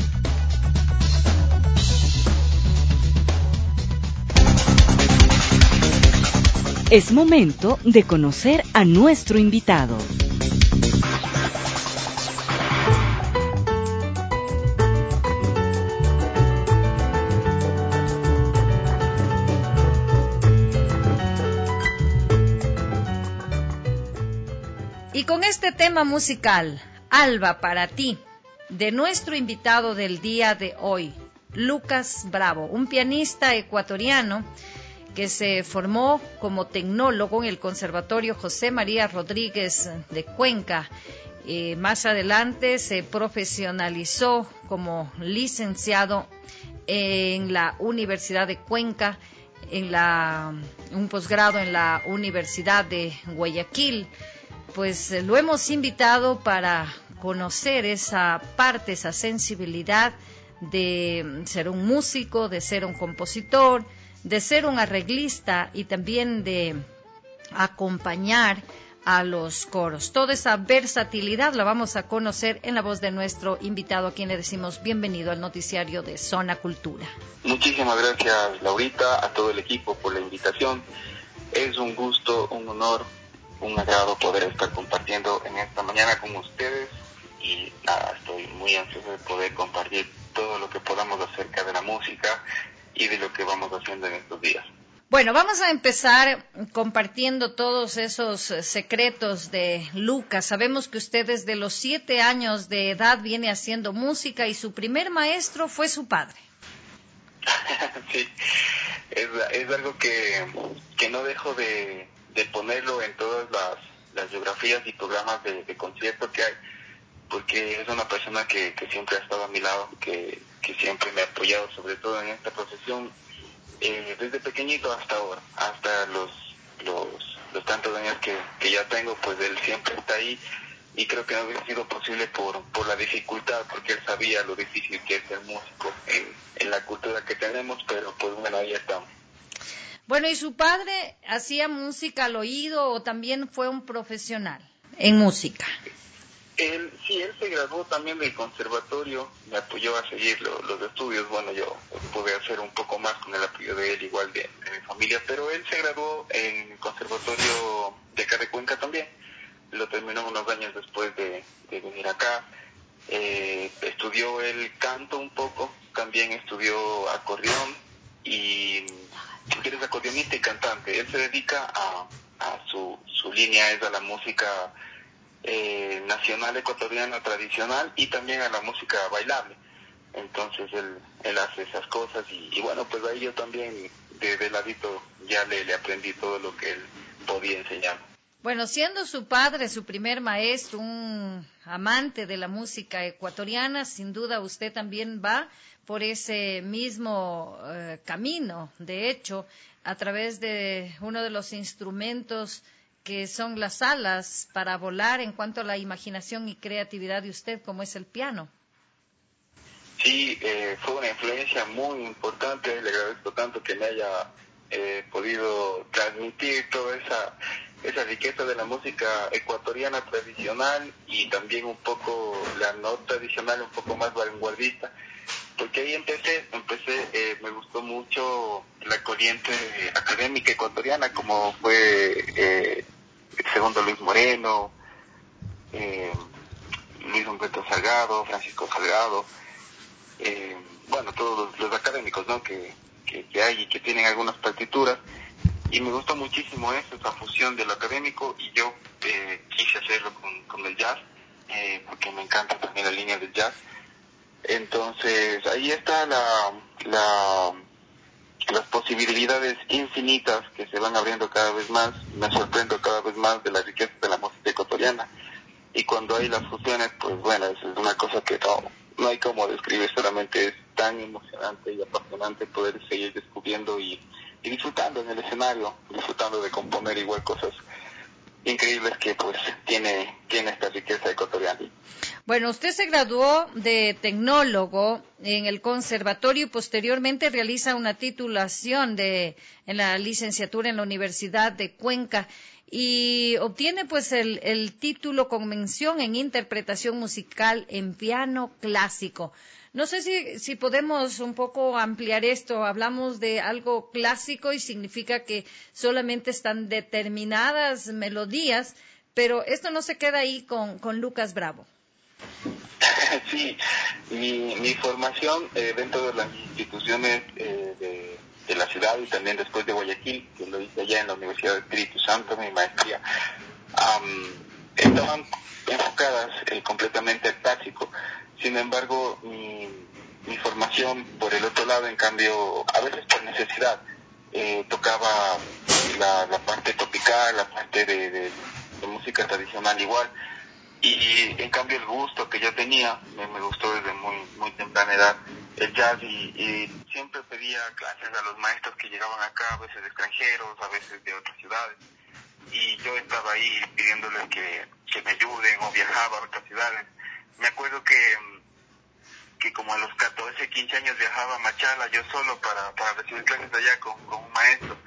Es momento de conocer a nuestro invitado. Y con este tema musical, Alba, para ti, de nuestro invitado del día de hoy, Lucas Bravo, un pianista ecuatoriano que se formó como tecnólogo en el Conservatorio José María Rodríguez de Cuenca. Más adelante se profesionalizó como licenciado en la Universidad de Cuenca, un posgrado en la Universidad de Guayaquil. Pues lo hemos invitado para conocer esa parte, esa sensibilidad de ser un músico, de ser un compositor, de ser un arreglista y también de acompañar a los coros. Toda esa versatilidad la vamos a conocer en la voz de nuestro invitado, a quien le decimos bienvenido al noticiario de Zona Cultura. Muchísimas gracias, Laurita, a todo el equipo por la invitación. Es un gusto, un honor, un agrado poder estar compartiendo en esta mañana con ustedes y nada, estoy muy ansioso de poder compartir todo lo que podamos acerca de la música y de lo que vamos haciendo en estos días. Bueno, vamos a empezar compartiendo todos esos secretos de Lucas. Sabemos que usted desde los 7 años de edad viene haciendo música y su primer maestro fue su padre. Sí, es algo que no dejo de ponerlo en todas las biografías y programas de concierto que hay, porque es una persona que siempre ha estado a mi lado, que siempre me ha apoyado, sobre todo en esta profesión, desde pequeñito hasta ahora, hasta los tantos años que ya tengo, pues él siempre está ahí, y creo que no hubiera sido posible por la dificultad, porque él sabía lo difícil que es ser músico en la cultura que tenemos, pero pues bueno, ahí estamos. Bueno, ¿y su padre hacía música al oído o también fue un profesional en música? Él se graduó también del conservatorio, me apoyó a seguir los estudios. Bueno, yo pude hacer un poco más con el apoyo de él, igual de mi familia, pero él se graduó en el conservatorio de acá de Cuenca también. Lo terminó unos años después de venir acá. Estudió el canto un poco, también estudió acordeón y él es acordeonista y cantante. Él se dedica a su línea, es a la música nacional ecuatoriana tradicional y también a la música bailable. Entonces él hace esas cosas y bueno, pues ahí yo también de ladito ya le aprendí todo lo que él podía enseñar. Bueno, siendo su padre su primer maestro, un amante de la música ecuatoriana, sin duda usted también va por ese mismo camino. De hecho, a través de uno de los instrumentos que son las alas para volar en cuanto a la imaginación y creatividad de usted, como es el piano. Sí, fue una influencia muy importante. Le agradezco tanto que me haya podido transmitir toda esa riqueza de la música ecuatoriana tradicional y también un poco la no tradicional, un poco más vanguardista, porque ahí empecé, me gustó mucho la corriente académica ecuatoriana, como fue Segundo Luis Moreno, Luis Humberto Salgado, Francisco Salgado, bueno, todos los académicos, ¿no? que hay y que tienen algunas partituras, y me gusta muchísimo eso, esa fusión de lo académico, y yo quise hacerlo con el jazz, porque me encanta también la línea del jazz. Entonces ahí está las posibilidades infinitas que se van abriendo cada vez más. Me sorprendo cada vez más de la riqueza de la música ecuatoriana, y cuando hay las fusiones, pues bueno, es una cosa que no hay cómo describir, solamente es tan emocionante y apasionante poder seguir descubriendo y disfrutando en el escenario, disfrutando de componer igual cosas increíbles que pues tiene esta riqueza ecuatoriana. Bueno, usted se graduó de tecnólogo en el conservatorio y posteriormente realiza una titulación en la licenciatura en la Universidad de Cuenca y obtiene pues el título con mención en interpretación musical en piano clásico. No sé si podemos un poco ampliar esto. Hablamos de algo clásico y significa que solamente están determinadas melodías, pero esto no se queda ahí con Lucas Bravo. Sí, mi formación dentro de las instituciones de la ciudad y también después de Guayaquil, que lo hice allá en la Universidad de Espíritu Santo, mi maestría, estaban enfocadas completamente al clásico. Sin embargo, mi formación por el otro lado, en cambio, a veces por necesidad, tocaba la parte tropical, la parte de música tradicional igual. Y en cambio el gusto que yo tenía, me gustó desde muy temprana edad el jazz, y siempre pedía clases a los maestros que llegaban acá, a veces extranjeros, a veces de otras ciudades, y yo estaba ahí pidiéndoles que me ayuden, o viajaba a otras ciudades. Me acuerdo que como a los 14, 15 años viajaba a Machala yo solo para recibir clases allá con un maestro.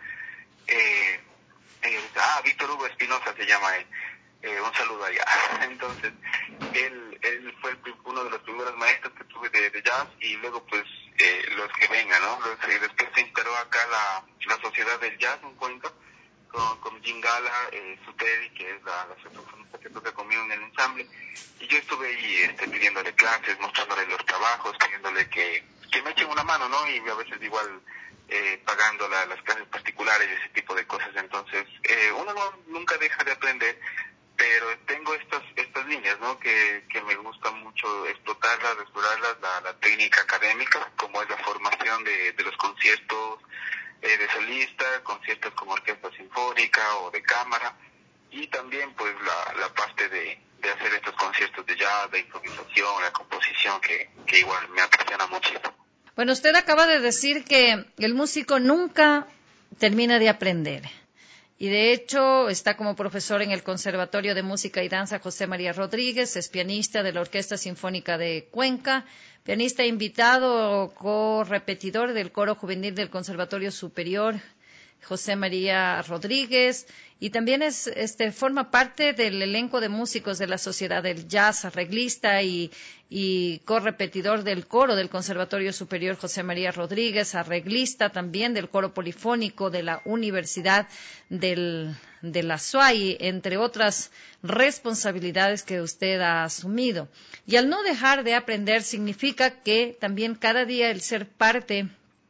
Víctor Hugo Espinosa se llama él. Un saludo allá. Entonces, él fue uno de los primeros maestros que tuve de jazz, y luego pues los que vengan, ¿no? Después se instaló acá la Sociedad del Jazz en Cuenca, con Jim Gala, Sutedi, que es la saxofonista que toca conmigo en el ensamble, y yo estuve ahí pidiéndole clases, mostrándole los trabajos, pidiéndole que me echen una mano, ¿no? Y a veces igual pagando las clases particulares y ese tipo de cosas. Entonces, uno nunca deja de aprender, pero tengo estas líneas, ¿no? Que me gusta mucho explorarlas, la técnica académica, como es la formación de los conciertos de solista, conciertos con orquesta sinfónica o de cámara, y también pues la parte de hacer estos conciertos de jazz, de improvisación, la composición, que igual me apasiona muchísimo. Bueno, usted acaba de decir que el músico nunca termina de aprender. Y de hecho está como profesor en el Conservatorio de Música y Danza José María Rodríguez, es pianista de la Orquesta Sinfónica de Cuenca, pianista invitado, correpetidor del Coro Juvenil del Conservatorio Superior José María Rodríguez, y también forma parte del elenco de músicos de la Sociedad del Jazz, arreglista y correpetidor del coro del Conservatorio Superior José María Rodríguez, arreglista también del coro polifónico de la Universidad de la SUAY, entre otras responsabilidades que usted ha asumido. Y al no dejar de aprender significa que también cada día el ser parte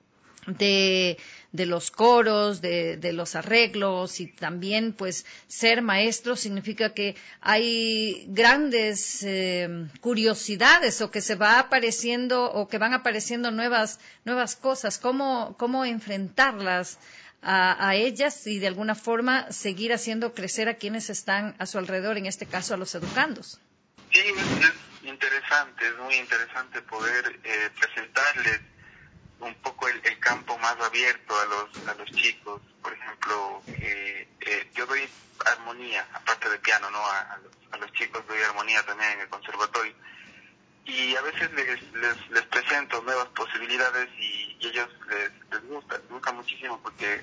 de los coros, de los arreglos, y también pues ser maestro significa que hay grandes curiosidades, o que se va apareciendo, o que van apareciendo nuevas cosas. ¿Cómo enfrentarlas a ellas y de alguna forma seguir haciendo crecer a quienes están a su alrededor, en este caso a los educandos? Sí, es interesante, es muy interesante poder presentarles un poco el campo más abierto a los chicos. Por ejemplo, yo doy armonía, aparte de piano, ¿no? A los chicos doy armonía también en el conservatorio, y a veces les presento nuevas posibilidades, y ellos les gusta muchísimo, porque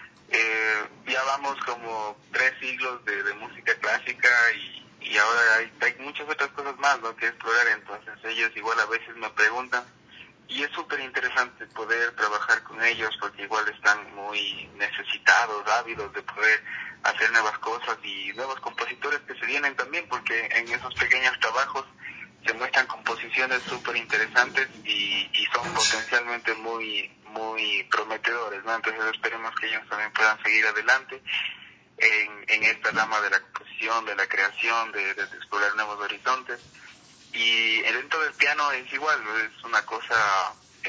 ya vamos como 3 siglos de música clásica, y ahora hay muchas otras cosas más, ¿no?, que explorar. Entonces ellos igual a veces me preguntan, y es súper interesante poder trabajar con ellos porque igual están muy necesitados, ávidos de poder hacer nuevas cosas y nuevos compositores que se vienen también, porque en esos pequeños trabajos se muestran composiciones súper interesantes y son potencialmente muy prometedores, ¿no? Entonces esperemos que ellos también puedan seguir adelante en esta rama de la composición, de la creación, de explorar nuevos horizontes. Y dentro del piano es igual, es una cosa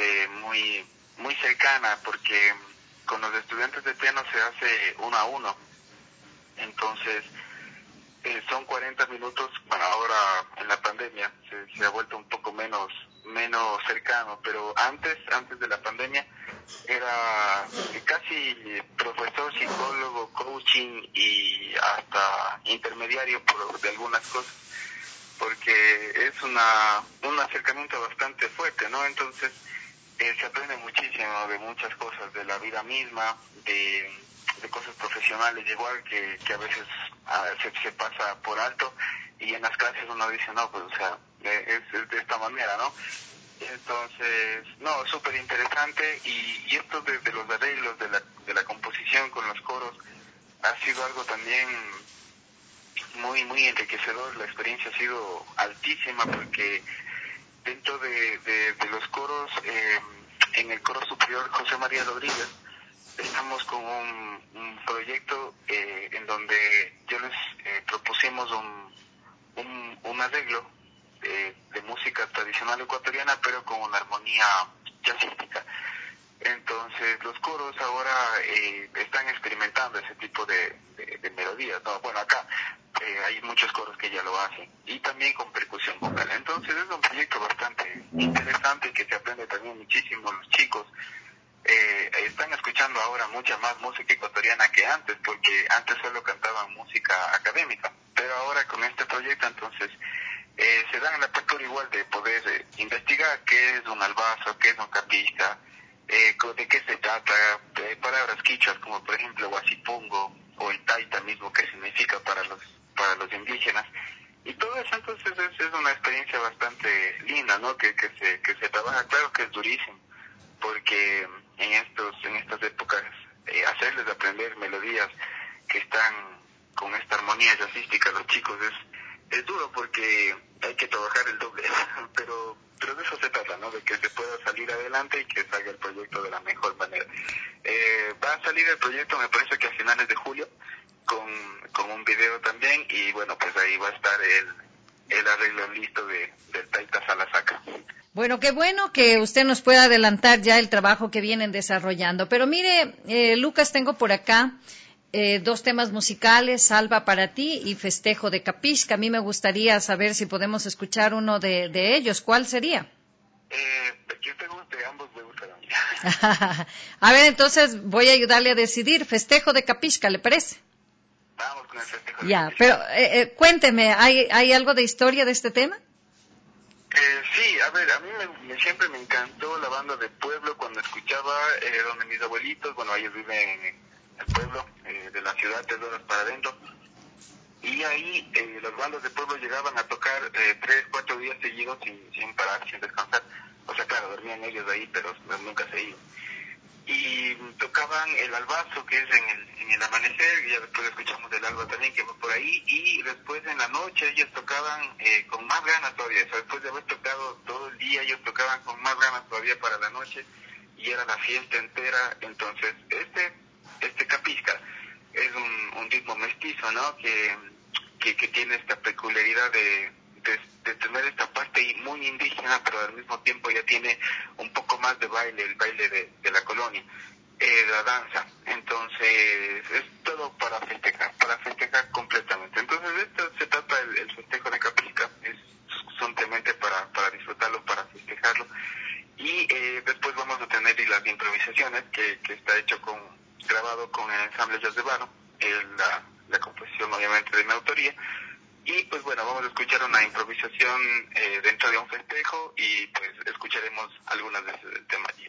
muy cercana, porque con los estudiantes de piano se hace 1 a 1. Entonces son 40 minutos, bueno, ahora en la pandemia se ha vuelto un poco menos cercano, pero antes de la pandemia era casi profesor, psicólogo, coaching y hasta intermediario de algunas cosas, porque es un acercamiento bastante fuerte, ¿no? Entonces se aprende muchísimo de muchas cosas, de la vida misma, de cosas profesionales igual que a veces se pasa por alto, y en las clases uno dice, no, pues o sea, es de esta manera, ¿no? Entonces, no, súper interesante, y esto de los arreglos, de la composición con los coros, ha sido algo también muy enriquecedor. La experiencia ha sido altísima, porque dentro de los coros, en el coro superior José María Rodríguez, estamos con un proyecto en donde yo les propusimos un arreglo de música tradicional ecuatoriana, pero con una armonía jazzística. Entonces los coros ahora están experimentando ese tipo de melodías, ¿no? Bueno, acá hay muchos coros que ya lo hacen, y también con percusión vocal. Entonces es un proyecto bastante interesante, que se aprende también muchísimo. Los chicos están escuchando ahora mucha más música ecuatoriana que antes, porque antes solo cantaban música académica, pero ahora con este proyecto entonces se dan la apertura igual de poder investigar qué es un albazo, qué es un capisca, de qué se trata, palabras quichuas como por ejemplo huasipungo o el taita mismo, que significa para los indígenas, y todo eso. Entonces es una experiencia bastante linda, ¿no? Que se trabaja. Claro que es durísimo, porque en estas épocas hacerles aprender melodías que están con esta armonía jazzística a los chicos es duro, porque hay que trabajar el doble, pero de eso se trata, ¿no? De que se pueda salir adelante y que salga el proyecto de la mejor manera. Va a salir el proyecto, me parece que a finales de julio, con un video también, y bueno, pues ahí va a estar el arreglo listo del Taita Salasaca. Bueno, qué bueno que usted nos pueda adelantar ya el trabajo que vienen desarrollando. Pero mire, Lucas, tengo por acá 2 temas musicales, Salva para ti y Festejo de Capisca. A mí me gustaría saber si podemos escuchar uno de ellos. ¿Cuál sería? Que te guste, ambos me gustan a mí. A ver, entonces voy a ayudarle a decidir. Festejo de Capisca, ¿le parece? Vamos con el Festejo de Ya, Capisca. pero cuénteme, ¿hay algo de historia de este tema? Sí, a ver, a mí siempre me encantó la banda de pueblo cuando escuchaba donde mis abuelitos, bueno, ellos viven en el pueblo de la ciudad, 3 horas para adentro, y ahí las bandas de pueblo llegaban a tocar 3-4 días seguidos sin parar, sin descansar. O sea, claro, dormían ellos ahí, pero nunca se iban. Y tocaban el albazo, que es en el amanecer, y ya después escuchamos el alba también, que va por ahí, y después en la noche ellos tocaban con más ganas todavía. O sea, después de haber tocado todo el día, ellos tocaban con más ganas todavía para la noche, y era la fiesta entera. Entonces, este Capisca es un ritmo mestizo, ¿no? Que tiene esta peculiaridad de tener esta parte muy indígena, pero al mismo tiempo ya tiene un poco más de baile, el baile de la colonia, la danza. Entonces es todo para festejar completamente. Entonces esto se trata el festejo de Capisca, es simplemente para disfrutarlo, para festejarlo. Y después vamos a tener las improvisaciones que está hecho grabado con el ensamble Jazz de Varo, la composición obviamente de mi autoría. Y pues bueno, vamos a escuchar una improvisación dentro de un festejo, y pues escucharemos algunas veces el tema allí.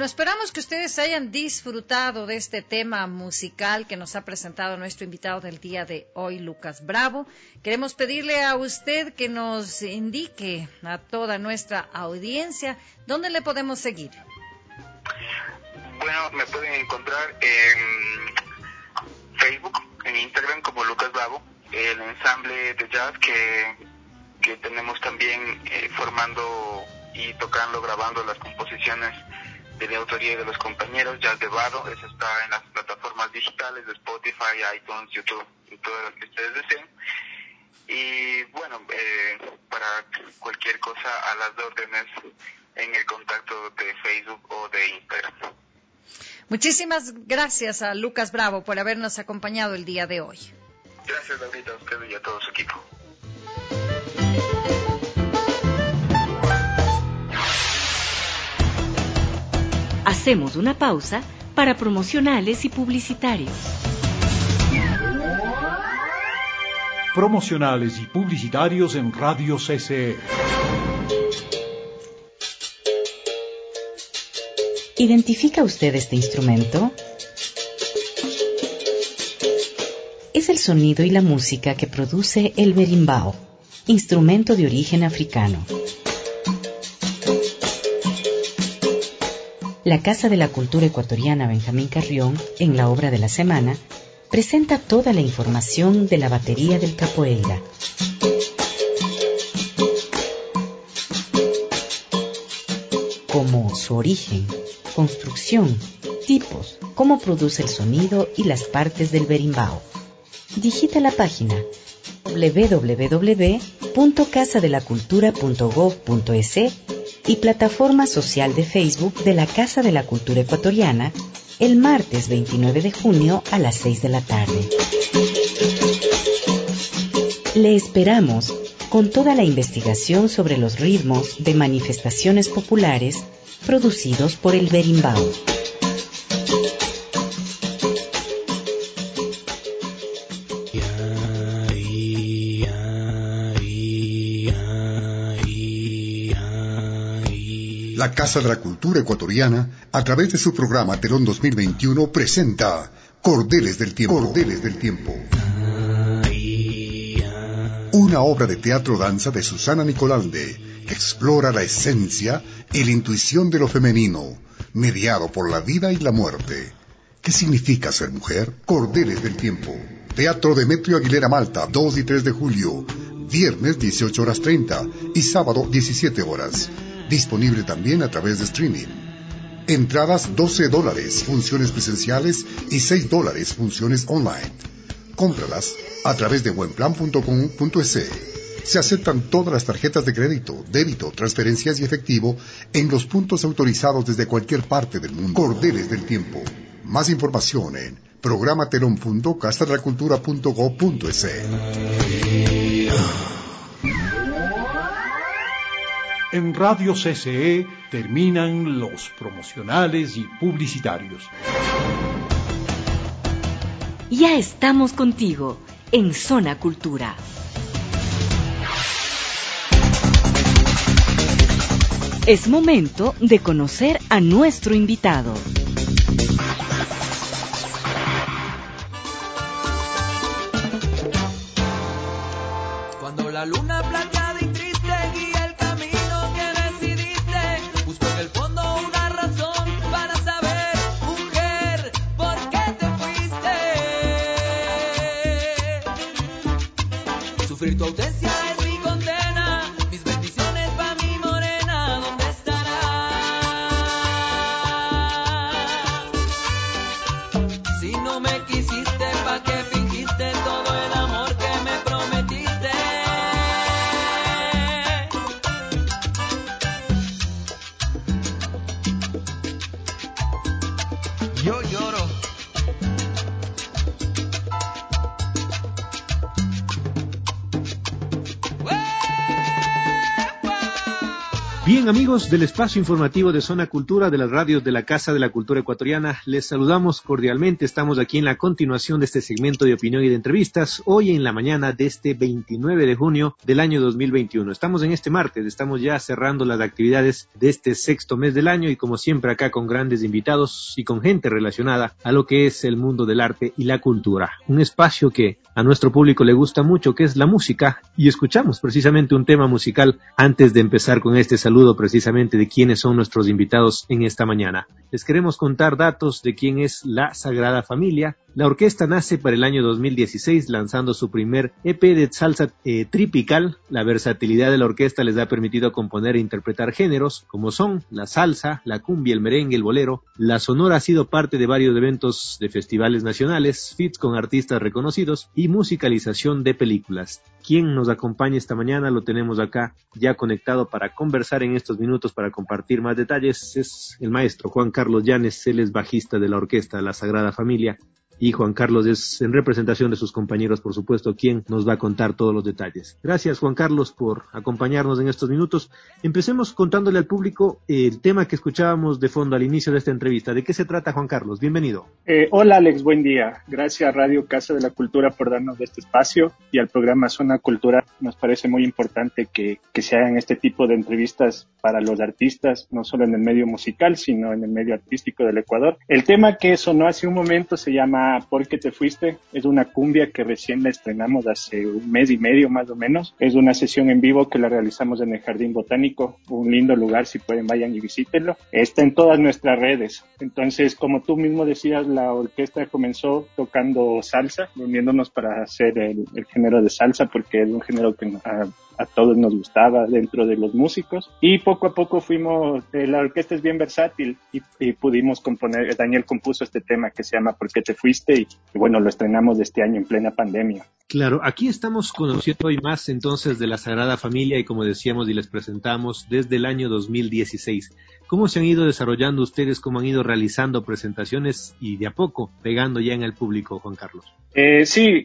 esperamos que ustedes hayan disfrutado de este tema musical que nos ha presentado nuestro invitado del día de hoy, Lucas Bravo. Queremos pedirle a usted que nos indique a toda nuestra audiencia dónde le podemos seguir. Bueno, me pueden encontrar en Facebook, en Instagram como Lucas Bravo, el ensamble de jazz que tenemos también formando y tocando, grabando las composiciones de mi autoría y de los compañeros, Jazz de Vado. Eso está en las plataformas digitales de Spotify, iTunes, YouTube y todo lo que ustedes deseen. Y bueno, para cualquier cosa a las órdenes en el contacto de Facebook o de Instagram. Muchísimas gracias a Lucas Bravo por habernos acompañado el día de hoy. Gracias, Laurita, a usted y a todo su equipo. Hacemos una pausa para promocionales y publicitarios. Promocionales y publicitarios en Radio CCE. ¿Identifica usted este instrumento? Es el sonido y la música que produce el berimbau, instrumento de origen africano. La Casa de la Cultura Ecuatoriana Benjamín Carrión, en la obra de la semana, presenta toda la información de la batería del capoeira. Como su origen, construcción, tipos, cómo produce el sonido y las partes del berimbau. Digita la página www.casadelacultura.gov.es y plataforma social de Facebook de la Casa de la Cultura Ecuatoriana el martes 29 de junio a las 6 de la tarde. Le esperamos con toda la investigación sobre los ritmos de manifestaciones populares producidos por el berimbau. La Casa de la Cultura Ecuatoriana, a través de su programa Telón 2021, presenta Cordeles del Tiempo. Cordeles del Tiempo. Una obra de teatro-danza de Susana Nicolalde, que explora la esencia y la intuición de lo femenino, mediado por la vida y la muerte. ¿Qué significa ser mujer? Cordeles del Tiempo. Teatro Demetrio Aguilera Malta, 2 y 3 de julio. Viernes 18:30 y sábado 17 horas. Disponible también a través de streaming. Entradas $12, funciones presenciales y $6, funciones online. Cómpralas a través de buenplan.com.es. Se aceptan todas las tarjetas de crédito, débito, transferencias y efectivo en los puntos autorizados desde cualquier parte del mundo. Cordeles del Tiempo. Más información en programatelon.casadelacultura.gov.es. En Radio CCE terminan los promocionales y publicitarios. Ya estamos contigo en Zona Cultura. Es momento de conocer a nuestro invitado. Cuando la luna plateada y triste guía el camino que decidiste, busco en el fondo una razón para saber, mujer, por qué te fuiste. Sufrir tu ausencia es mi condena, mis bendiciones pa' mi morena, ¿dónde estarás? Si no me quisiste, ¿pa' qué fingiste todo el amor que me prometiste? Yo lloro. Bien, amigos del espacio informativo de Zona Cultura de las radios de la Casa de la Cultura Ecuatoriana, les saludamos cordialmente. Estamos aquí en la continuación de este segmento de opinión y de entrevistas, hoy en la mañana de este 29 de junio del año 2021. Estamos en este martes, estamos ya cerrando las actividades de este sexto mes del año y como siempre acá con grandes invitados y con gente relacionada a lo que es el mundo del arte y la cultura. Un espacio que a nuestro público le gusta mucho, que es la música, y escuchamos precisamente un tema musical antes de empezar con este saludo precisamente de quiénes son nuestros invitados en esta mañana. Les queremos contar datos de quién es la Sagrada Familia. La orquesta nace para el año 2016 lanzando su primer EP de salsa tropical. La versatilidad de la orquesta les ha permitido componer e interpretar géneros como son la salsa, la cumbia, el merengue, el bolero. La Sonora ha sido parte de varios eventos de festivales nacionales, feats con artistas reconocidos y musicalización de películas. ¿Quién nos acompaña esta mañana? Lo tenemos acá ya conectado para conversar en estos minutos, para compartir más detalles. Es el maestro Juan Carlos Llanes, él es bajista de la orquesta La Sagrada Familia. Y Juan Carlos es, en representación de sus compañeros, por supuesto, quien nos va a contar todos los detalles. Gracias, Juan Carlos, por acompañarnos en estos minutos. Empecemos contándole al público el tema que escuchábamos de fondo al inicio de esta entrevista. ¿De qué se trata, Juan Carlos? Bienvenido. Hola, Alex, buen día. Gracias, Radio Casa de la Cultura, por darnos este espacio y al programa Zona Cultura. Nos parece muy importante que se hagan este tipo de entrevistas para los artistas, no solo en el medio musical, sino en el medio artístico del Ecuador. El tema que sonó hace un momento se llama ¿Por qué te fuiste? Es una cumbia que recién la estrenamos hace un mes y medio más o menos. Es una sesión en vivo que la realizamos en el Jardín Botánico, un lindo lugar, si pueden vayan y visítenlo. Está en todas nuestras redes. Entonces, como tú mismo decías, la orquesta comenzó tocando salsa, reuniéndonos para hacer el género de salsa, porque es un género que a todos nos gustaba dentro de los músicos, y poco a poco fuimos, la orquesta es bien versátil y pudimos componer. Daniel compuso este tema que se llama ¿Por qué te fuiste? Y bueno, lo estrenamos este año en plena pandemia. Claro, aquí estamos conociendo hoy más entonces de la Sagrada Familia y como decíamos y les presentamos desde el año 2016. ¿Cómo se han ido desarrollando ustedes? ¿Cómo han ido realizando presentaciones y de a poco pegando ya en el público, Juan Carlos? Sí,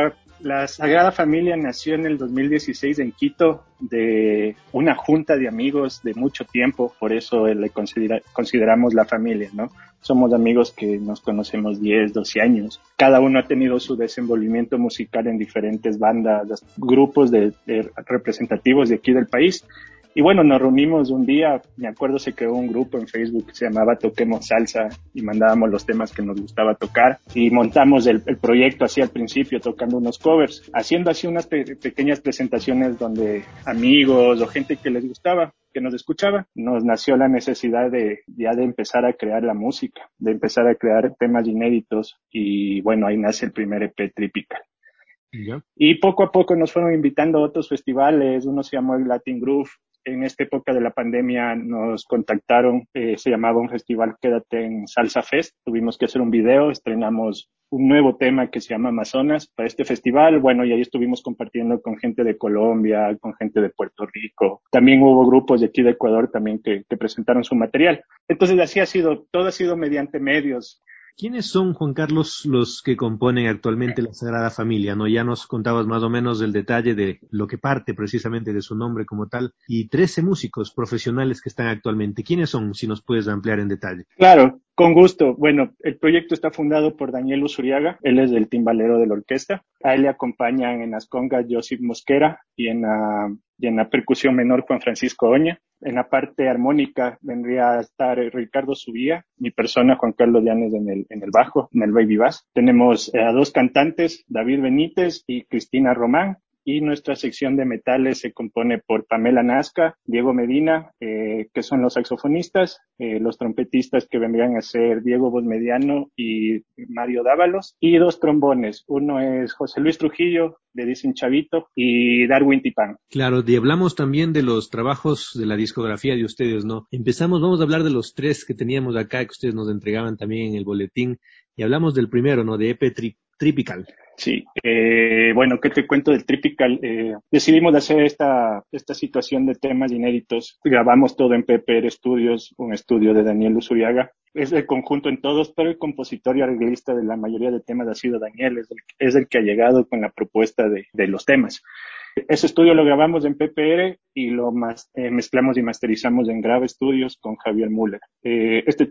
la Sagrada Familia nació en el 2016 en Quito de una junta de amigos de mucho tiempo, por eso le consideramos la familia, ¿no? Somos amigos que nos conocemos 10, 12 años. Cada uno ha tenido su desenvolvimiento musical en diferentes bandas, grupos de representativos de aquí del país. Y bueno, nos reunimos un día, me acuerdo se creó un grupo en Facebook que se llamaba Toquemos Salsa y mandábamos los temas que nos gustaba tocar y montamos el proyecto así al principio tocando unos covers, haciendo así unas pequeñas presentaciones donde amigos o gente que les gustaba, que nos escuchaba, nos nació la necesidad de empezar a crear la música, de empezar a crear temas inéditos y bueno, ahí nace el primer EP Tropical. Yeah. Y poco a poco nos fueron invitando a otros festivales, uno se llamó el Latin Groove. En esta época de la pandemia nos contactaron, se llamaba un festival Quédate en Salsa Fest. Tuvimos que hacer un video, estrenamos un nuevo tema que se llama Amazonas para este festival. Bueno, y ahí estuvimos compartiendo con gente de Colombia, con gente de Puerto Rico. También hubo grupos de aquí de Ecuador también que presentaron su material. Entonces así ha sido, todo ha sido mediante medios. ¿Quiénes son, Juan Carlos, los que componen actualmente la Sagrada Familia? ¿No? Ya nos contabas más o menos el detalle de lo que parte precisamente de su nombre como tal, y 13 músicos profesionales que están actualmente. ¿Quiénes son, si nos puedes ampliar en detalle? Claro, con gusto. Bueno, el proyecto está fundado por Daniel Usuriaga, él es el timbalero de la orquesta. A él le acompañan en las congas Josip Mosquera y en la percusión menor Juan Francisco Oña. En la parte armónica vendría a estar Ricardo Subía, mi persona Juan Carlos Llanes en el bajo, en el baby bass. Tenemos a dos cantantes, David Benítez y Cristina Román. Y nuestra sección de metales se compone por Pamela Nazca, Diego Medina, que son los saxofonistas, los trompetistas que vendrían a ser Diego Bosmediano y Mario Dávalos, y dos trombones. Uno es José Luis Trujillo, le dicen Chavito, y Darwin Tipán. Claro, y hablamos también de los trabajos de la discografía de ustedes, ¿no? Vamos a hablar de los 3 que teníamos acá, que ustedes nos entregaban también en el boletín, y hablamos del primero, ¿no? De EP Tropical. Sí, bueno, ¿qué te cuento del Tropical? Decidimos hacer esta situación de temas inéditos. Grabamos todo en Pepper Studios, un estudio de Daniel Usuriaga. Es el conjunto en todos, pero el compositor y arreglista de la mayoría de temas ha sido Daniel, es el que ha llegado con la propuesta de los temas. Ese estudio lo grabamos en PPR y lo mezclamos y masterizamos en Grave Studios con Javier Müller. Este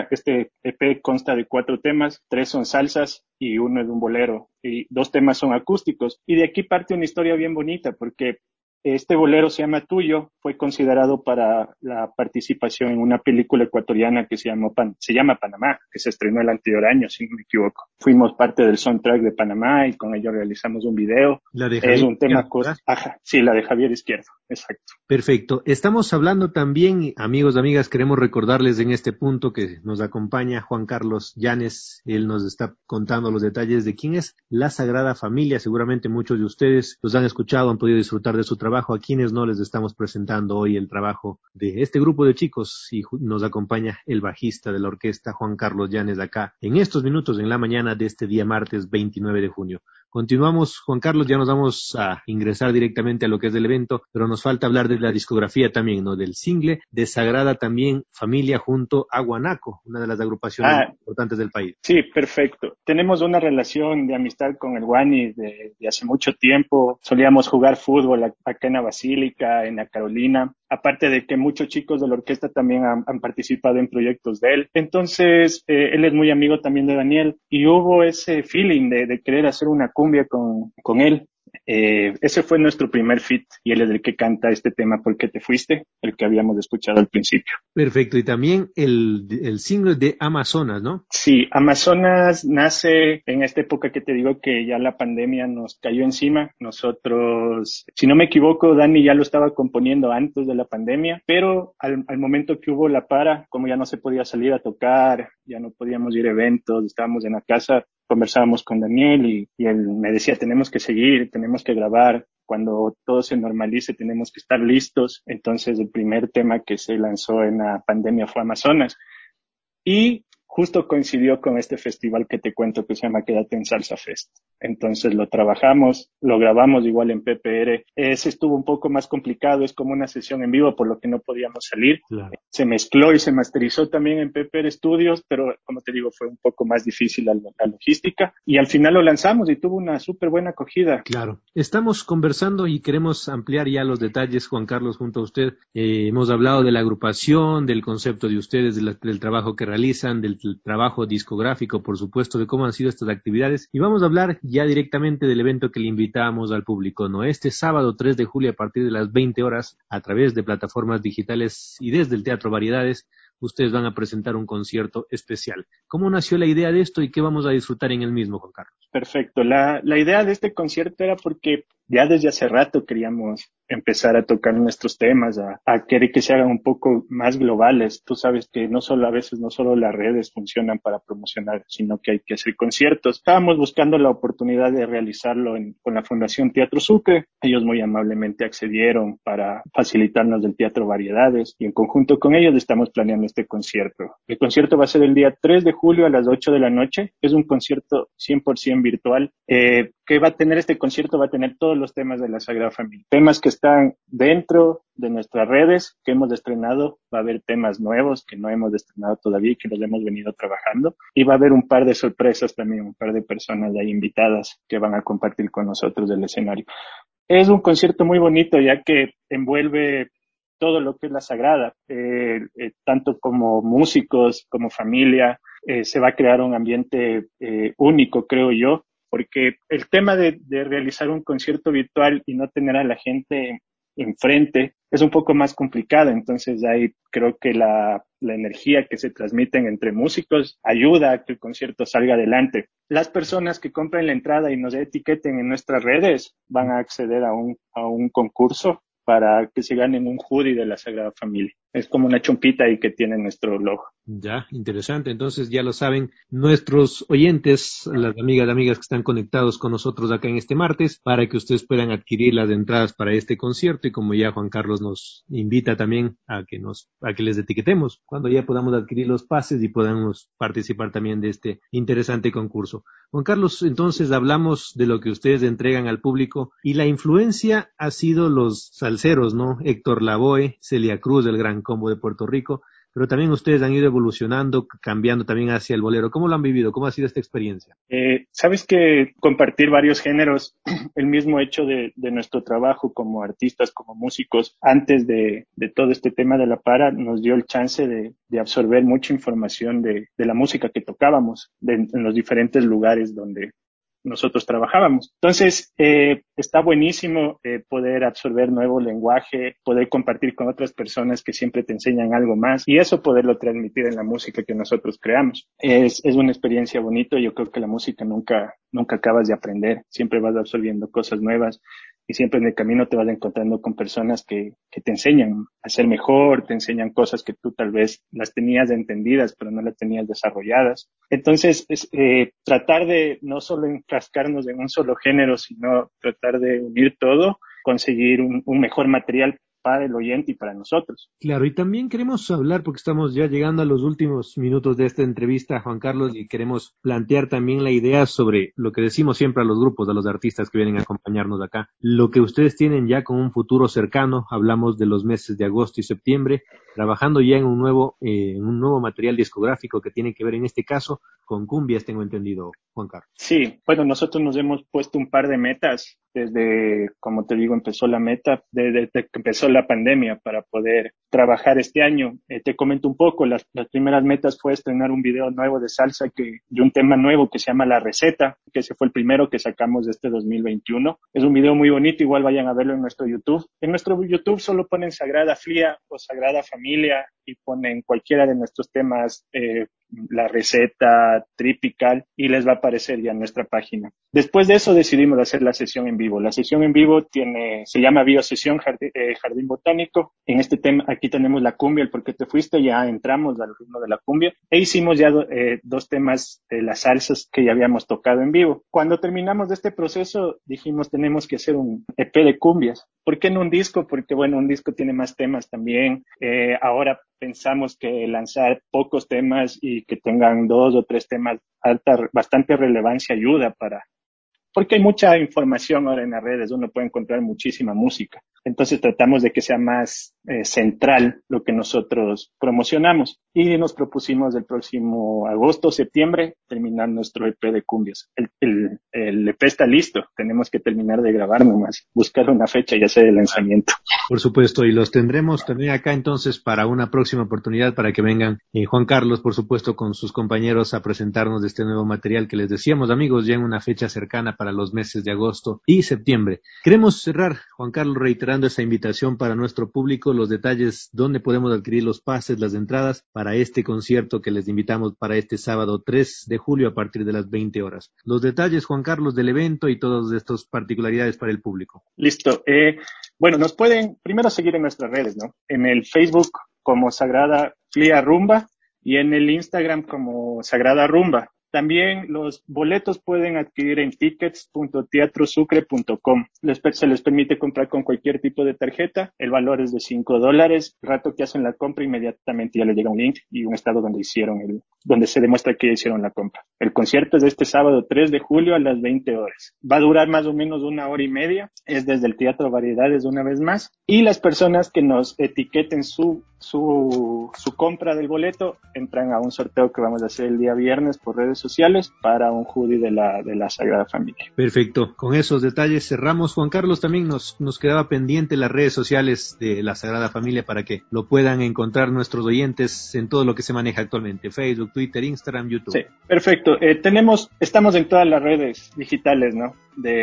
EP consta de 4 temas, 3 son salsas y 1 es un bolero, y 2 temas son acústicos. Y de aquí parte una historia bien bonita, porque este bolero se llama Tuyo, fue considerado para la participación en una película ecuatoriana que se llama Panamá, que se estrenó el anterior año, si no me equivoco. Fuimos parte del soundtrack de Panamá y con ello realizamos un video. La de Javier es un tema Izquierdo, sí, la de Javier Izquierdo, exacto. Perfecto. Estamos hablando también, amigos, amigas, queremos recordarles en este punto que nos acompaña Juan Carlos Llanes. Él nos está contando los detalles de quién es la Sagrada Familia. Seguramente muchos de ustedes los han escuchado, han podido disfrutar de su trabajo. A quienes no les estamos presentando hoy el trabajo de este grupo de chicos, y nos acompaña el bajista de la orquesta, Juan Carlos Llanes, acá en estos minutos en la mañana de este día martes 29 de junio. Continuamos, Juan Carlos, ya nos vamos a ingresar directamente a lo que es el evento, pero nos falta hablar de la discografía también, ¿no? Del single de Sagrada también Familia junto a Guanaco, una de las agrupaciones más importantes del país. Sí, perfecto. Tenemos una relación de amistad con el Guani de hace mucho tiempo. Solíamos jugar fútbol acá en la Basílica, en la Carolina. Aparte de que muchos chicos de la orquesta también han participado en proyectos de él. Entonces, él es muy amigo también de Daniel y hubo ese feeling de querer hacer una cumbia con él. Ese fue nuestro primer feat y él es el que canta este tema ¿Por qué te fuiste?, el que habíamos escuchado al principio. Perfecto, y también el single de Amazonas, ¿no? Sí, Amazonas nace en esta época que te digo que ya la pandemia nos cayó encima. Nosotros, si no me equivoco, Dani ya lo estaba componiendo antes de la pandemia, pero al momento que hubo la para, como ya no se podía salir a tocar, ya no podíamos ir a eventos, estábamos en la casa, conversábamos con Daniel y él me decía, tenemos que seguir, tenemos que grabar, cuando todo se normalice tenemos que estar listos. Entonces el primer tema que se lanzó en la pandemia fue Amazonas y justo coincidió con este festival que te cuento que se llama Quédate en Salsa Fest. Entonces lo trabajamos, lo grabamos igual en PPR. Ese estuvo un poco más complicado, es como una sesión en vivo por lo que no podíamos salir. Claro. Se mezcló y se masterizó también en PPR Studios, pero como te digo fue un poco más difícil la logística y al final lo lanzamos y tuvo una súper buena acogida. Claro. Estamos conversando y queremos ampliar ya los detalles, Juan Carlos, junto a usted. Hemos hablado de la agrupación, del concepto de ustedes, del trabajo que realizan, del trabajo discográfico, por supuesto, de cómo han sido estas actividades. Y vamos a hablar ya directamente del evento que le invitamos al público, ¿no? Este sábado 3 de julio a partir de las 20 horas, a través de plataformas digitales y desde el Teatro Variedades, ustedes van a presentar un concierto especial. ¿Cómo nació la idea de esto y qué vamos a disfrutar en el mismo, Juan Carlos? Perfecto. La idea de este concierto era porque ya desde hace rato queríamos empezar a tocar nuestros temas, a querer que se hagan un poco más globales. Tú sabes que no solo las redes funcionan para promocionar, sino que hay que hacer conciertos. Estábamos buscando la oportunidad de realizarlo con la Fundación Teatro Sucre. Ellos muy amablemente accedieron para facilitarnos del Teatro Variedades y en conjunto con ellos estamos planeando este concierto. El concierto va a ser el día 3 de julio a las 8 de la noche. Es un concierto 100% virtual. ¿Qué va a tener este concierto? Va a tener todos los temas de la Sagrada Familia. Temas que están dentro de nuestras redes, que hemos estrenado. Va a haber temas nuevos que no hemos estrenado todavía y que los hemos venido trabajando. Y va a haber un par de sorpresas también, un par de personas ahí invitadas que van a compartir con nosotros el escenario. Es un concierto muy bonito ya que envuelve todo lo que es la Sagrada, tanto como músicos, como familia. Se va a crear un ambiente único, creo yo, porque el tema de realizar un concierto virtual y no tener a la gente enfrente es un poco más complicado. Entonces ahí creo que la energía que se transmiten entre músicos ayuda a que el concierto salga adelante. Las personas que compren la entrada y nos etiqueten en nuestras redes van a acceder a un concurso para que se ganen un hoodie de la Sagrada Familia. Es como una chompita ahí que tiene nuestro logo. Ya, interesante. Entonces ya lo saben nuestros oyentes, las amigas que están conectados con nosotros acá en este martes, para que ustedes puedan adquirir las entradas para este concierto y como ya Juan Carlos nos invita también a que les etiquetemos cuando ya podamos adquirir los pases y podamos participar también de este interesante concurso. Juan Carlos, entonces hablamos de lo que ustedes entregan al público y la influencia ha sido los salseros, ¿no? Héctor Lavoe, Celia Cruz del Gran Combo de Puerto Rico. pero también ustedes han ido evolucionando, cambiando también hacia el bolero. ¿Cómo lo han vivido? ¿Cómo ha sido esta experiencia? Sabes que compartir varios géneros, el mismo hecho de nuestro trabajo como artistas, como músicos, antes de todo este tema de la para, nos dio el chance de absorber mucha información de la música que tocábamos en los diferentes lugares donde nosotros trabajábamos. Entonces, está buenísimo poder absorber nuevo lenguaje, poder compartir con otras personas que siempre te enseñan algo más y eso poderlo transmitir en la música que nosotros creamos. Es una experiencia bonita. Yo creo que la música nunca acabas de aprender. Siempre vas absorbiendo cosas nuevas y siempre en el camino te vas encontrando con personas que te enseñan a ser mejor, te enseñan cosas que tú tal vez las tenías entendidas, pero no las tenías desarrolladas. Entonces, tratar de no solo enfrascarnos en un solo género, sino tratar de unir todo, conseguir un mejor material para el oyente y para nosotros. Claro, y también queremos hablar, porque estamos ya llegando a los últimos minutos de esta entrevista, Juan Carlos, y queremos plantear también la idea sobre lo que decimos siempre a los grupos, a los artistas que vienen a acompañarnos acá, lo que ustedes tienen ya con un futuro cercano. Hablamos de los meses de agosto y septiembre, trabajando ya en un nuevo material discográfico que tiene que ver en este caso con cumbias, tengo entendido, Juan Carlos. Sí, bueno, nosotros nos hemos puesto un par de metas desde, como te digo, empezó la meta, desde que empezó la pandemia para poder trabajar este año. Te comento un poco, las primeras metas fue estrenar un video nuevo de salsa de un tema nuevo que se llama La Receta, que ese fue el primero que sacamos de este 2021. Es un video muy bonito, igual vayan a verlo en nuestro YouTube. En nuestro YouTube solo ponen Sagrada Flia o Sagrada Familia y ponen cualquiera de nuestros temas, La Receta, Tripical, y les va a aparecer ya en nuestra página. Después de eso decidimos hacer la sesión en vivo. La sesión en vivo se llama Biosesión Jardín Botánico. En este tema, aquí tenemos la cumbia, el por qué te fuiste, ya entramos al ritmo de la cumbia e hicimos ya dos temas de las salsas que ya habíamos tocado en vivo. Cuando terminamos de este proceso dijimos tenemos que hacer un EP de cumbias. ¿Por qué no un disco? Porque bueno, un disco tiene más temas también. Ahora pensamos que lanzar pocos temas y que tengan 2 o 3 temas bastante relevancia ayuda porque hay mucha información ahora en las redes, uno puede encontrar muchísima música. Entonces tratamos de que sea más central lo que nosotros promocionamos. Y nos propusimos el próximo agosto, septiembre, terminar nuestro EP de cumbias. El EP está listo, tenemos que terminar de grabar nomás, buscar una fecha y hacer el lanzamiento. Por supuesto, y los tendremos también acá entonces para una próxima oportunidad para que vengan Juan Carlos, por supuesto, con sus compañeros a presentarnos de este nuevo material que les decíamos, amigos, ya en una fecha cercana para los meses de agosto y septiembre. Queremos cerrar, Juan Carlos, reiterando esa invitación para nuestro público, los detalles, dónde podemos adquirir los pases, las entradas para este concierto que les invitamos para este sábado 3 de julio a partir de las 20 horas. Los detalles, Juan Carlos, del evento y todas estas particularidades para el público. Listo. Bueno, nos pueden primero seguir en nuestras redes, ¿no? En el Facebook como Sagrada Flia Rumba y en el Instagram como Sagrada Rumba. También los boletos pueden adquirir en tickets.teatrosucre.com. Se les permite comprar con cualquier tipo de tarjeta. El valor es de $5. El rato que hacen la compra, inmediatamente ya les llega un link y un estado donde se demuestra que hicieron la compra. El concierto es de este sábado 3 de julio a las 20 horas. Va a durar más o menos 1 hora y media. Es desde el Teatro Variedades una vez más. Y las personas que nos etiqueten su compra del boleto entran a un sorteo que vamos a hacer el día viernes por redes sociales para un hoodie de la Sagrada Familia. Perfecto. Con esos detalles cerramos. Juan Carlos, también nos quedaba pendiente las redes sociales de la Sagrada Familia para que lo puedan encontrar nuestros oyentes en todo lo que se maneja actualmente. Facebook, Twitter, Instagram, YouTube. Sí, perfecto. Estamos en todas las redes digitales, ¿no?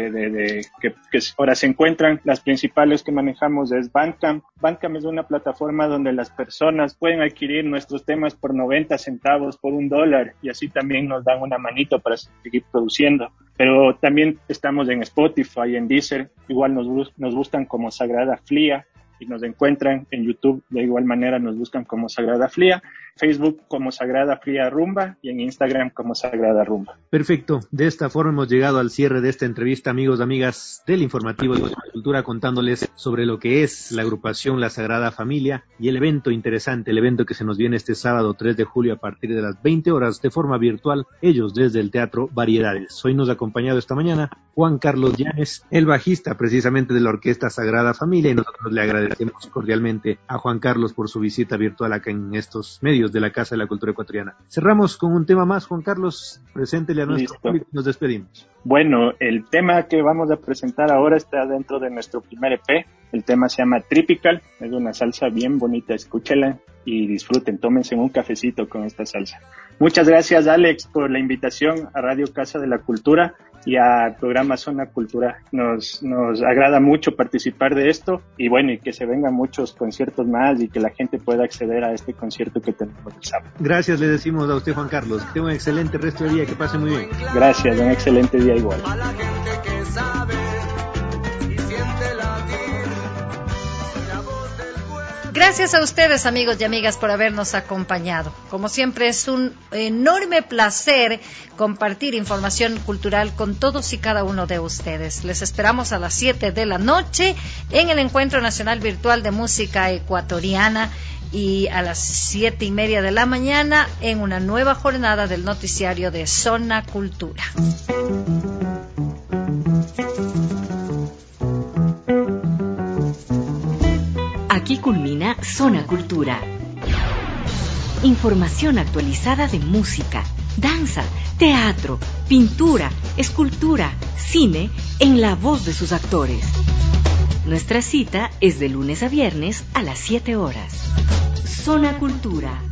Que ahora se encuentran. Las principales que manejamos es Bandcamp. Bandcamp es una plataforma donde las personas pueden adquirir nuestros temas por 90 centavos, por $1, y así también nos dan una manito para seguir produciendo. Pero también estamos en Spotify, en Deezer. Igual nos buscan como Sagrada Flia y nos encuentran en YouTube. De igual manera nos buscan como Sagrada Flia. Facebook como Sagrada Fría Rumba y en Instagram como Sagrada Rumba. Perfecto. De esta forma hemos llegado al cierre de esta entrevista, amigos y amigas del Informativo de la Cultura, contándoles sobre lo que es la agrupación La Sagrada Familia y el evento interesante, el evento que se nos viene este sábado 3 de julio a partir de las 20 horas de forma virtual, ellos desde el Teatro Variedades. Hoy nos ha acompañado esta mañana Juan Carlos Llanes, el bajista precisamente de la Orquesta Sagrada Familia, y nosotros le agradecemos cordialmente a Juan Carlos por su visita virtual acá en estos medios de la Casa de la Cultura Ecuatoriana. Cerramos con un tema más, Juan Carlos, preséntele a nuestro público y nos despedimos. Bueno, el tema que vamos a presentar ahora está dentro de nuestro primer EP. El tema se llama Tripical, es una salsa bien bonita, escúchenla y disfruten, tómense un cafecito con esta salsa. Muchas gracias, Alex, por la invitación a Radio Casa de la Cultura y al programa Zona Cultura. Nos agrada mucho participar de esto y bueno, y que se vengan muchos conciertos más y que la gente pueda acceder a este concierto que tenemos el sábado. Gracias, le decimos a usted, Juan Carlos. Que tenga un excelente resto del día, que pase muy bien. Gracias, un excelente día igual. Gracias a ustedes, amigos y amigas, por habernos acompañado. Como siempre, es un enorme placer compartir información cultural con todos y cada uno de ustedes. Les esperamos a las 7 de la noche en el Encuentro Nacional Virtual de Música Ecuatoriana y a las 7:30 de la mañana en una nueva jornada del noticiario de Zona Cultura. Aquí culmina Zona Cultura. Información actualizada de música, danza, teatro, pintura, escultura, cine, en la voz de sus actores. Nuestra cita es de lunes a viernes a las 7 horas. Zona Cultura.